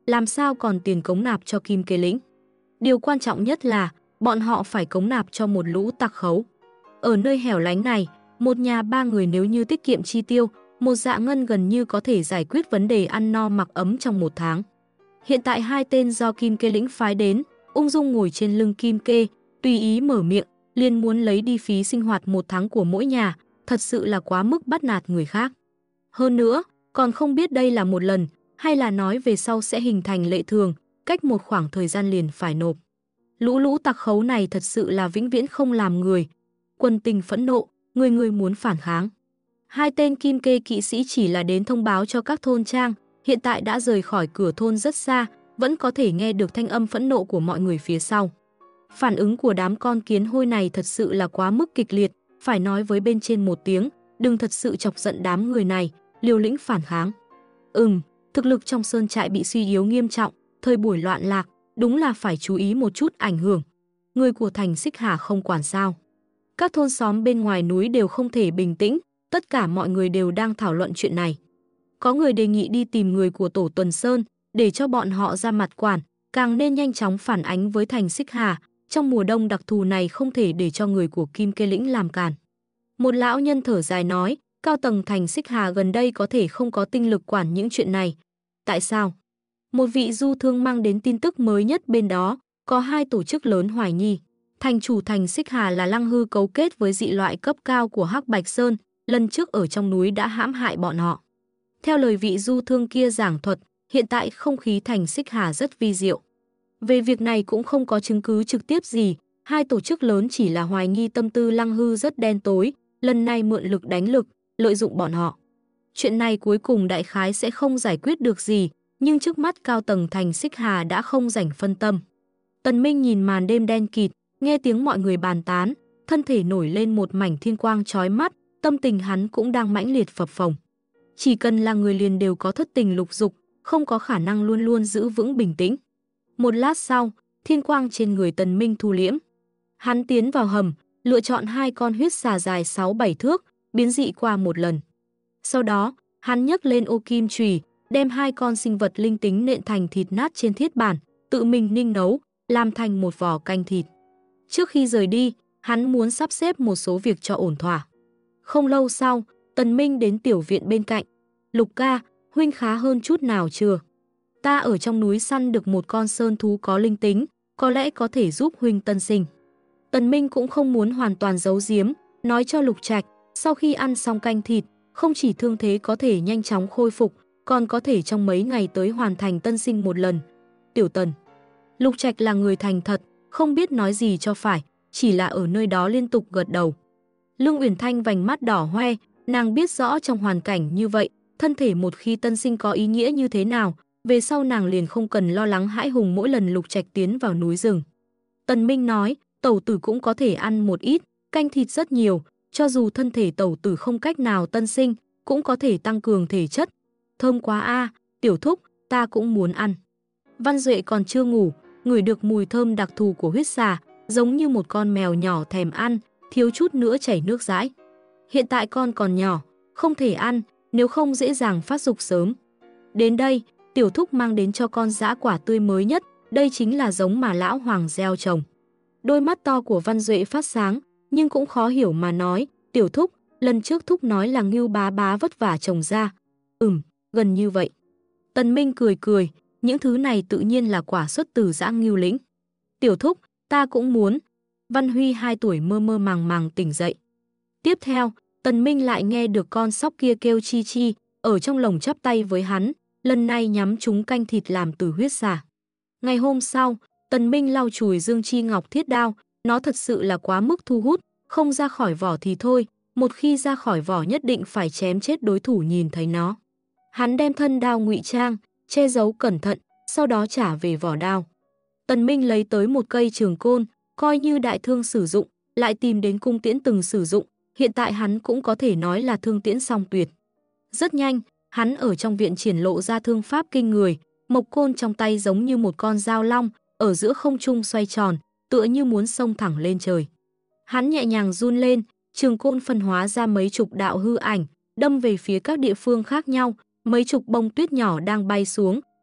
làm sao còn tiền cống nạp cho Kim Kế Lĩnh. Điều quan trọng nhất là bọn họ phải cống nạp cho một lũ tặc khấu. Ở nơi hẻo lánh này, một nhà 3 người nếu như tiết kiệm chi tiêu, một dạ ngân gần như có thể giải quyết vấn đề ăn no mặc ấm trong 1 tháng. Hiện tại 2 tên do Kim Kế Lĩnh phái đến, ung dung ngồi trên lưng Kim Kê, tùy ý mở miệng, liền muốn lấy đi phí sinh hoạt 1 tháng của mỗi nhà, thật sự là quá mức bắt nạt người khác. Hơn nữa, còn không biết đây là một lần, hay là nói về sau sẽ hình thành lệ thường, cách một khoảng thời gian liền phải nộp. Lũ tặc khấu này thật sự là vĩnh viễn không làm người. Quân tình phẫn nộ, người người muốn phản kháng. 2 tên Kim Kê kỵ sĩ chỉ là đến thông báo cho các thôn trang, hiện tại đã rời khỏi cửa thôn rất xa, vẫn có thể nghe được thanh âm phẫn nộ của mọi người phía sau. Phản ứng của đám con kiến hôi này thật sự là quá mức kịch liệt, phải nói với bên trên một tiếng, đừng thật sự chọc giận đám người này, liều lĩnh phản kháng. Thực lực trong sơn trại bị suy yếu nghiêm trọng, thời buổi loạn lạc, đúng là phải chú ý một chút ảnh hưởng. Người của thành Xích Hà không quản sao. Các thôn xóm bên ngoài núi đều không thể bình tĩnh, tất cả mọi người đều đang thảo luận chuyện này. Có người đề nghị đi tìm người của tổ Tuần Sơn, để cho bọn họ ra mặt quản, càng nên nhanh chóng phản ánh với thành Xích Hà, trong mùa đông đặc thù này không thể để cho người của Kim Kế Lĩnh làm cản. Một lão nhân thở dài nói, cao tầng thành Xích Hà gần đây có thể không có tinh lực quản những chuyện này. Tại sao? Một vị du thương mang đến tin tức mới nhất bên đó, có 2 tổ chức lớn hoài nghi. Thành chủ thành Xích Hà là Lăng Hư cấu kết với dị loại cấp cao của Hắc Bạch Sơn, lần trước ở trong núi đã hãm hại bọn họ. Theo lời vị du thương kia giảng thuật, hiện tại không khí thành Xích Hà rất vi diệu. Về việc này cũng không có chứng cứ trực tiếp gì, 2 tổ chức lớn chỉ là hoài nghi tâm tư Lăng Hư rất đen tối, lần này mượn lực đánh lực, lợi dụng bọn họ. Chuyện này cuối cùng đại khái sẽ không giải quyết được gì, nhưng trước mắt cao tầng thành Xích Hà đã không rảnh phân tâm. Tần Minh nhìn màn đêm đen kịt, nghe tiếng mọi người bàn tán, thân thể nổi lên một mảnh thiên quang chói mắt, tâm tình hắn cũng đang mãnh liệt phập phồng. Chỉ cần là người liền đều có thất tình lục dục, không có khả năng luôn luôn giữ vững bình tĩnh. Một lát sau, thiên quang trên người Tần Minh thu liễm. Hắn tiến vào hầm, lựa chọn 2 con huyết xà dài 6-7 thước, biến dị qua một lần. Sau đó, hắn nhấc lên ô kim chùy, đem 2 con sinh vật linh tính nện thành thịt nát trên thiết bản, tự mình ninh nấu, làm thành một vò canh thịt. Trước khi rời đi, hắn muốn sắp xếp một số việc cho ổn thỏa. Không lâu sau, Tần Minh đến tiểu viện bên cạnh. Lục ca, huynh khá hơn chút nào chưa? Ta ở trong núi săn được một con sơn thú có linh tính, có lẽ có thể giúp huynh tân sinh. Tần Minh cũng không muốn hoàn toàn giấu giếm, nói cho Lục Trạch, sau khi ăn xong canh thịt, không chỉ thương thế có thể nhanh chóng khôi phục, còn có thể trong mấy ngày tới hoàn thành tân sinh một lần. Tiểu Tần. Lục Trạch là người thành thật, không biết nói gì cho phải, chỉ là ở nơi đó liên tục gật đầu. Lương Uyển Thanh vành mắt đỏ hoe, nàng biết rõ trong hoàn cảnh như vậy, thân thể một khi tân sinh có ý nghĩa như thế nào, về sau nàng liền không cần lo lắng hãi hùng mỗi lần Lục Trạch tiến vào núi rừng. Tần Minh nói, tẩu tử cũng có thể ăn một ít, canh thịt rất nhiều, cho dù thân thể tẩu tử không cách nào tân sinh, cũng có thể tăng cường thể chất. Thơm quá a, tiểu thúc, ta cũng muốn ăn. Văn Duệ còn chưa ngủ, ngửi được mùi thơm đặc thù của huyết xà, giống như một con mèo nhỏ thèm ăn, thiếu chút nữa chảy nước dãi. Hiện tại con còn nhỏ, không thể ăn, nếu không dễ dàng phát dục sớm. Đến đây, tiểu thúc mang đến cho con dã quả tươi mới nhất, đây chính là giống mà lão hoàng gieo trồng. Đôi mắt to của Văn Duệ phát sáng, nhưng cũng khó hiểu mà nói, tiểu thúc, lần trước thúc nói là Ngưu bá bá vất vả trồng ra. Gần như vậy. Tần Minh cười cười, những thứ này tự nhiên là quả xuất từ dã Ngưu lĩnh. Tiểu thúc, ta cũng muốn. Văn Huy 2 tuổi mơ mơ màng màng tỉnh dậy. Tiếp theo, Tần Minh lại nghe được con sóc kia kêu chi chi, ở trong lồng chắp tay với hắn, lần này nhắm trúng canh thịt làm từ huyết xà. Ngày hôm sau, Tần Minh lau chùi Dương Chi Ngọc thiết đao, nó thật sự là quá mức thu hút, không ra khỏi vỏ thì thôi, một khi ra khỏi vỏ nhất định phải chém chết đối thủ nhìn thấy nó. Hắn đem thân đao ngụy trang, che giấu cẩn thận, sau đó trả về vỏ đao. Tần Minh lấy tới một cây trường côn, coi như đại thương sử dụng, lại tìm đến cung tiễn từng sử dụng, hiện tại hắn cũng có thể nói là thương tiễn song tuyệt. Rất nhanh, hắn ở trong viện triển lộ ra thương pháp kinh người, mộc côn trong tay giống như một con dao long, ở giữa không trung xoay tròn, tựa như muốn xông thẳng lên trời. Hắn nhẹ nhàng run lên, trường côn phân hóa ra mấy chục đạo hư ảnh, đâm về phía các địa phương khác nhau, mấy chục bông tuyết nhỏ đang bay xuống,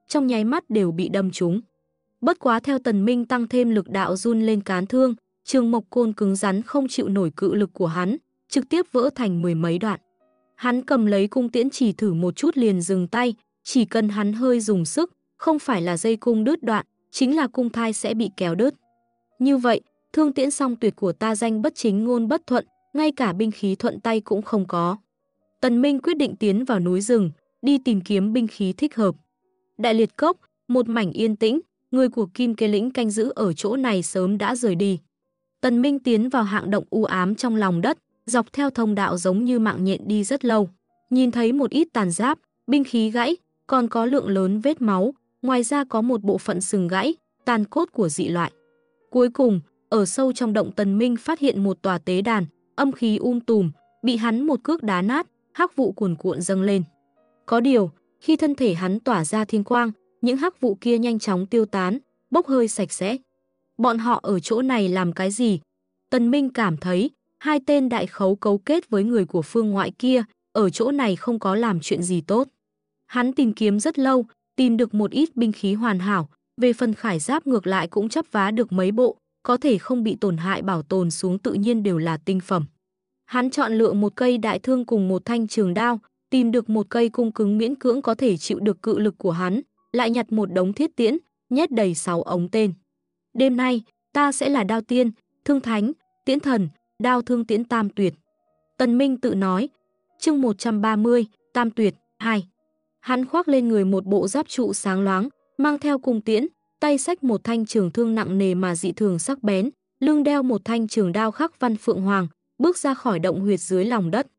trong nháy mắt đều bị đâm trúng. Bất quá theo Tần Minh tăng thêm lực đạo run lên cán thương, trường mộc côn cứng rắn không chịu nổi cự lực của hắn, trực tiếp vỡ thành mười mấy đoạn. Hắn cầm lấy cung tiễn chỉ thử một chút liền dừng tay, chỉ cần hắn hơi dùng sức, không phải là dây cung đứt đoạn, chính là cung thai sẽ bị kéo đứt. Như vậy, thương tiễn song tuyệt của ta danh bất chính ngôn bất thuận, ngay cả binh khí thuận tay cũng không có. Tần Minh quyết định tiến vào núi rừng, đi tìm kiếm binh khí thích hợp. Đại Liệt Cốc, một mảnh yên tĩnh, người của Kim Kế Lĩnh canh giữ ở chỗ này sớm đã rời đi. Tần Minh tiến vào hạng động u ám trong lòng đất, dọc theo thông đạo giống như mạng nhện đi rất lâu. Nhìn thấy một ít tàn giáp, binh khí gãy, còn có lượng lớn vết máu, ngoài ra có một bộ phận sừng gãy, tàn cốt của dị loại. Cuối cùng, ở sâu trong động Tần Minh phát hiện một tòa tế đàn, âm khí tùm, bị hắn một cước đá nát, hắc vụ cuồn cuộn dâng lên. Có điều, khi thân thể hắn tỏa ra thiên quang, những hắc vụ kia nhanh chóng tiêu tán, bốc hơi sạch sẽ. Bọn họ ở chỗ này làm cái gì? Tần Minh cảm thấy, hai tên đại khấu cấu kết với người của phương ngoại kia, ở chỗ này không có làm chuyện gì tốt. Hắn tìm kiếm rất lâu, tìm được một ít binh khí hoàn hảo, về phần khải giáp ngược lại cũng chắp vá được mấy bộ, có thể không bị tổn hại bảo tồn xuống tự nhiên đều là tinh phẩm. Hắn chọn lựa một cây đại thương cùng một thanh trường đao, tìm được một cây cung cứng miễn cưỡng có thể chịu được cự lực của hắn, lại nhặt một đống thiết tiễn, nhét đầy 6 ống tên. Đêm nay, ta sẽ là đao tiên, thương thánh, tiễn thần, đao thương tiễn tam tuyệt. Tần Minh tự nói, chương 130, tam tuyệt, 2. Hắn khoác lên người một bộ giáp trụ sáng loáng, mang theo cung tiễn, tay xách một thanh trường thương nặng nề mà dị thường sắc bén, lưng đeo một thanh trường đao khắc văn phượng hoàng, bước ra khỏi động huyệt dưới lòng đất.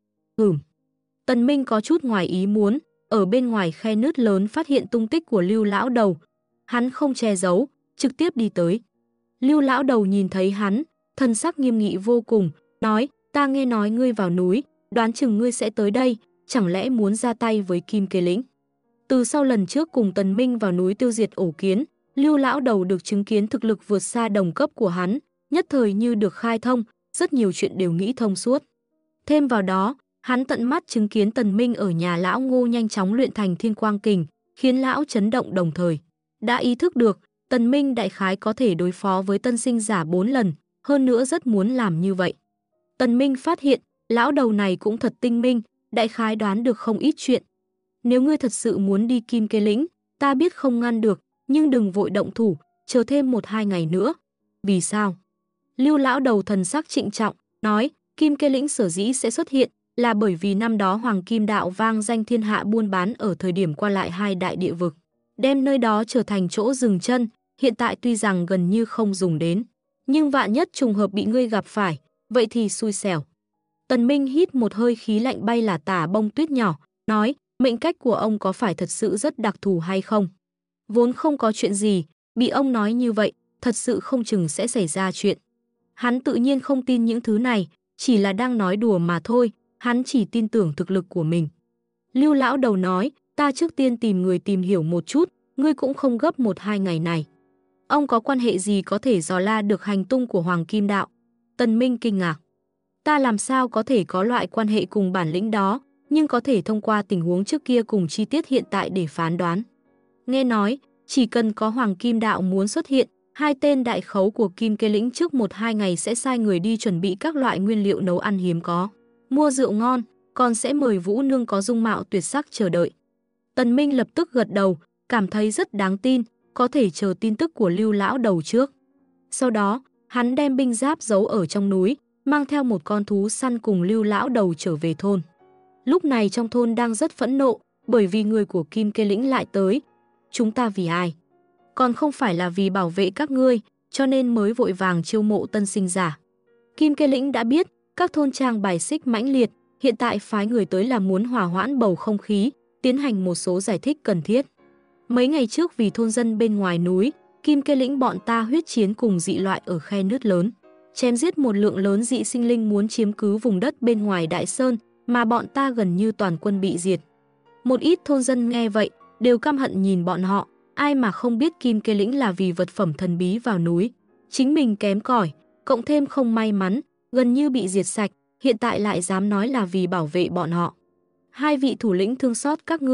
Tần Minh có chút ngoài ý muốn, ở bên ngoài khe nứt lớn phát hiện tung tích của Lưu lão đầu. Hắn không che giấu, trực tiếp đi tới. Lưu lão đầu nhìn thấy hắn, thần sắc nghiêm nghị vô cùng, nói, ta nghe nói ngươi vào núi, đoán chừng ngươi sẽ tới đây, chẳng lẽ muốn ra tay với Kim Kế Lĩnh. Từ sau lần trước cùng Tần Minh vào núi tiêu diệt ổ kiến, Lưu lão đầu được chứng kiến thực lực vượt xa đồng cấp của hắn, nhất thời như được khai thông, rất nhiều chuyện đều nghĩ thông suốt. Thêm vào đó, hắn tận mắt chứng kiến Tần Minh ở nhà lão Ngô nhanh chóng luyện thành Thiên Quang Kình, khiến lão chấn động đồng thời. Đã ý thức được, Tần Minh đại khái có thể đối phó với tân sinh giả 4 lần, hơn nữa rất muốn làm như vậy. Tần Minh phát hiện, lão đầu này cũng thật tinh minh, đại khái đoán được không ít chuyện. Nếu ngươi thật sự muốn đi Kim Kế Lĩnh, ta biết không ngăn được, nhưng đừng vội động thủ, chờ thêm 1-2 ngày nữa. Vì sao? Lưu lão đầu thần sắc trịnh trọng, nói, Kim Kế Lĩnh sở dĩ sẽ xuất hiện, là bởi vì năm đó Hoàng Kim Đạo vang danh thiên hạ buôn bán ở thời điểm qua lại hai đại địa vực, đem nơi đó trở thành chỗ dừng chân, hiện tại tuy rằng gần như không dùng đến, nhưng vạn nhất trùng hợp bị ngươi gặp phải, vậy thì xui xẻo. Tần Minh hít một hơi khí lạnh bay là tả bông tuyết nhỏ, nói, mệnh cách của ông có phải thật sự rất đặc thù hay không? Vốn không có chuyện gì, bị ông nói như vậy, thật sự không chừng sẽ xảy ra chuyện. Hắn tự nhiên không tin những thứ này, chỉ là đang nói đùa mà thôi, hắn chỉ tin tưởng thực lực của mình. Lưu lão đầu nói, ta trước tiên tìm người tìm hiểu một chút, ngươi cũng không gấp 1-2 ngày này. Ông có quan hệ gì có thể dò la được hành tung của Hoàng Kim Đạo? Tần Minh kinh ngạc. Ta làm sao có thể có loại quan hệ cùng bản lĩnh đó, nhưng có thể thông qua tình huống trước kia cùng chi tiết hiện tại để phán đoán. Nghe nói, chỉ cần có Hoàng Kim Đạo muốn xuất hiện, hai tên đại khấu của Kim Kế Lĩnh trước 1-2 ngày sẽ sai người đi chuẩn bị các loại nguyên liệu nấu ăn hiếm có, mua rượu ngon, còn sẽ mời vũ nương có dung mạo tuyệt sắc chờ đợi. Tần Minh lập tức gật đầu, cảm thấy rất đáng tin, có thể chờ tin tức của Lưu lão đầu trước. Sau đó, hắn đem binh giáp giấu ở trong núi, mang theo một con thú săn cùng Lưu lão đầu trở về thôn. Lúc này trong thôn đang rất phẫn nộ, bởi vì người của Kim Kế Lĩnh lại tới. Chúng ta vì ai? Còn không phải là vì bảo vệ các ngươi, cho nên mới vội vàng chiêu mộ tân sinh giả. Kim Kế Lĩnh đã biết, các thôn trang bài xích mãnh liệt, hiện tại phái người tới là muốn hòa hoãn bầu không khí, tiến hành một số giải thích cần thiết. Mấy ngày trước vì thôn dân bên ngoài núi, Kim Kế Lĩnh bọn ta huyết chiến cùng dị loại ở khe nứt lớn, chém giết một lượng lớn dị sinh linh muốn chiếm cứ vùng đất bên ngoài Đại Sơn, mà bọn ta gần như toàn quân bị diệt. Một ít thôn dân nghe vậy, đều căm hận nhìn bọn họ, ai mà không biết Kim Kế Lĩnh là vì vật phẩm thần bí vào núi. Chính mình kém cỏi, cộng thêm không may mắn, gần như bị diệt sạch, hiện tại lại dám nói là vì bảo vệ bọn họ. Hai vị thủ lĩnh thương xót các ngươi,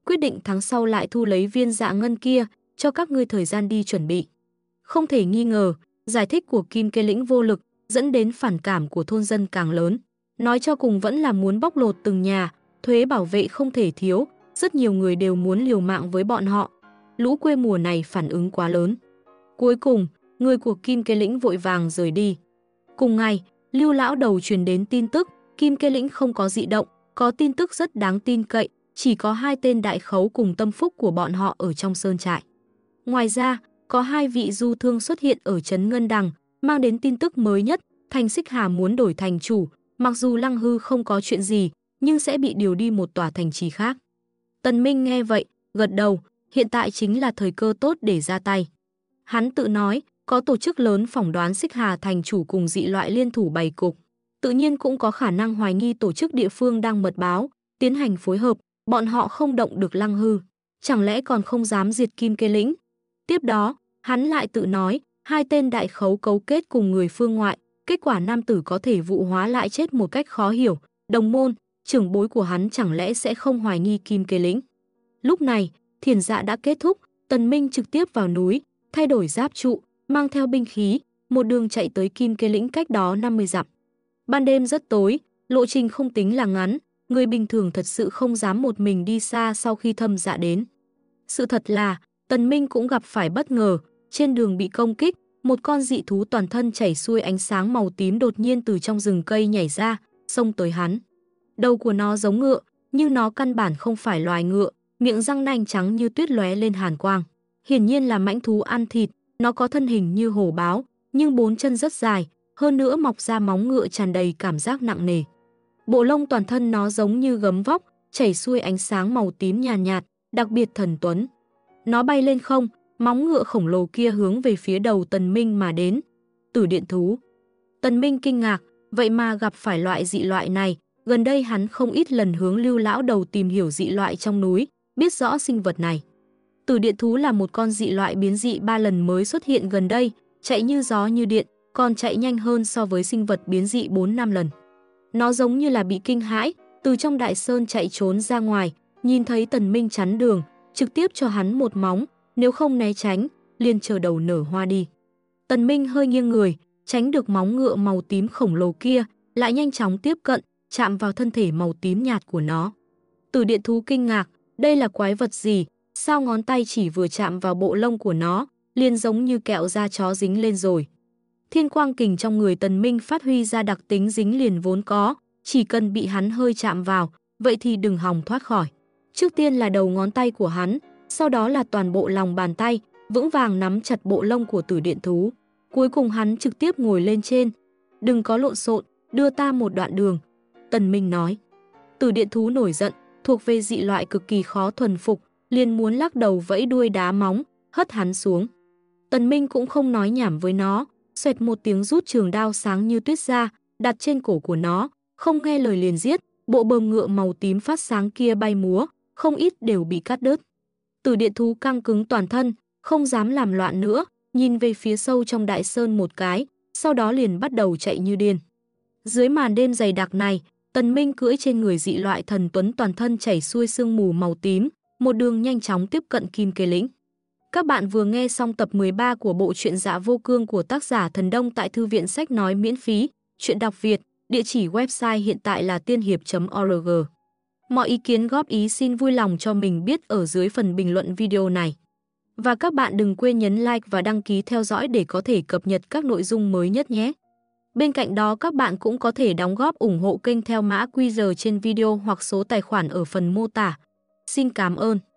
quyết định tháng sau lại thu lấy viên dạ ngân kia, cho các ngươi thời gian đi chuẩn bị. Không thể nghi ngờ, giải thích của Kim Kê Lĩnh vô lực, dẫn đến phản cảm của thôn dân càng lớn. Nói cho cùng vẫn là muốn bóc lột từng nhà, thuế bảo vệ không thể thiếu, rất nhiều người đều muốn liều mạng với bọn họ. Lũ quê mùa này phản ứng quá lớn. Cuối cùng, người của Kim Kê Lĩnh vội vàng rời đi. Cùng ngày, Lưu lão đầu truyền đến tin tức, Kim Kê Lĩnh không có dị động, có tin tức rất đáng tin cậy, chỉ có 2 tên đại khấu cùng tâm phúc của bọn họ ở trong sơn trại. Ngoài ra, có 2 vị du thương xuất hiện ở trấn Ngân Đằng, mang đến tin tức mới nhất, thành Xích Hà muốn đổi thành chủ, mặc dù Lăng Hư không có chuyện gì, nhưng sẽ bị điều đi một tòa thành trì khác. Tần Minh nghe vậy, gật đầu, hiện tại chính là thời cơ tốt để ra tay. Hắn tự nói, có tổ chức lớn phỏng đoán Xích Hà thành chủ cùng dị loại liên thủ bày cục. Tự nhiên cũng có khả năng hoài nghi tổ chức địa phương đang mật báo, tiến hành phối hợp, bọn họ không động được Lăng Hư. Chẳng lẽ còn không dám diệt Kim Kê Lĩnh? Tiếp đó, hắn lại tự nói, 2 tên đại khấu cấu kết cùng người phương ngoại, kết quả nam tử có thể vụ hóa lại chết một cách khó hiểu, đồng môn, trưởng bối của hắn chẳng lẽ sẽ không hoài nghi Kim Kê Lĩnh. Lúc này, thiền dạ đã kết thúc, Tần Minh trực tiếp vào núi, thay đổi giáp trụ, mang theo binh khí, một đường chạy tới Kim Kê Lĩnh cách đó 50 dặm. Ban đêm rất tối, lộ trình không tính là ngắn, người bình thường thật sự không dám một mình đi xa sau khi thâm dạ đến. Sự thật là, Tần Minh cũng gặp phải bất ngờ, trên đường bị công kích, một con dị thú toàn thân chảy xuôi ánh sáng màu tím đột nhiên từ trong rừng cây nhảy ra, xông tới hắn. Đầu của nó giống ngựa, nhưng nó căn bản không phải loài ngựa, miệng răng nanh trắng như tuyết lóe lên hàn quang. Hiển nhiên là mãnh thú ăn thịt, nó có thân hình như hổ báo, nhưng 4 chân rất dài, hơn nữa mọc ra móng ngựa tràn đầy cảm giác nặng nề. Bộ lông toàn thân nó giống như gấm vóc, chảy xuôi ánh sáng màu tím nhàn nhạt, đặc biệt thần tuấn. Nó bay lên không, móng ngựa khổng lồ kia hướng về phía đầu Tần Minh mà đến. Tử điện thú. Tần Minh kinh ngạc, vậy mà gặp phải loại dị loại này, gần đây hắn không ít lần hướng Lưu lão đầu tìm hiểu dị loại trong núi, biết rõ sinh vật này. Tử điện thú là một con dị loại biến dị 3 lần mới xuất hiện gần đây, chạy như gió như điện, còn chạy nhanh hơn so với sinh vật biến dị 4-5 lần. Nó giống như là bị kinh hãi, từ trong đại sơn chạy trốn ra ngoài, nhìn thấy Tần Minh chắn đường, trực tiếp cho hắn một móng, nếu không né tránh, liền chờ đầu nở hoa đi. Tần Minh hơi nghiêng người, tránh được móng ngựa màu tím khổng lồ kia, lại nhanh chóng tiếp cận, chạm vào thân thể màu tím nhạt của nó. Tử điện thú kinh ngạc, đây là quái vật gì? Sao ngón tay chỉ vừa chạm vào bộ lông của nó, liền giống như kẹo da chó dính lên rồi. Thiên quang kình trong người Tần Minh phát huy ra đặc tính dính liền vốn có, chỉ cần bị hắn hơi chạm vào, vậy thì đừng hòng thoát khỏi. Trước tiên là đầu ngón tay của hắn, sau đó là toàn bộ lòng bàn tay, vững vàng nắm chặt bộ lông của tử điện thú. Cuối cùng hắn trực tiếp ngồi lên trên. Đừng có lộn xộn, đưa ta một đoạn đường. Tần Minh nói. Tử điện thú nổi giận, thuộc về dị loại cực kỳ khó thuần phục, liền muốn lắc đầu vẫy đuôi đá móng, hất hắn xuống. Tần Minh cũng không nói nhảm với nó, xoẹt một tiếng rút trường đao sáng như tuyết ra, đặt trên cổ của nó, không nghe lời liền giết, bộ bờm ngựa màu tím phát sáng kia bay múa, không ít đều bị cắt đứt. Tử điện thú căng cứng toàn thân, không dám làm loạn nữa, nhìn về phía sâu trong đại sơn một cái, sau đó liền bắt đầu chạy như điên. Dưới màn đêm dày đặc này, Tần Minh cưỡi trên người dị loại thần tuấn toàn thân chảy xuôi sương mù màu tím, một đường nhanh chóng tiếp cận Kim Kê Lĩnh. Các bạn vừa nghe xong tập 13 của bộ truyện Dạ Vô Cương của tác giả Thần Đông tại thư viện sách nói miễn phí, truyện đọc Việt, địa chỉ website hiện tại là tiên hiệp.org. Mọi ý kiến góp ý xin vui lòng cho mình biết ở dưới phần bình luận video này. Và các bạn đừng quên nhấn like và đăng ký theo dõi để có thể cập nhật các nội dung mới nhất nhé. Bên cạnh đó các bạn cũng có thể đóng góp ủng hộ kênh theo mã QR trên video hoặc số tài khoản ở phần mô tả. Xin cảm ơn.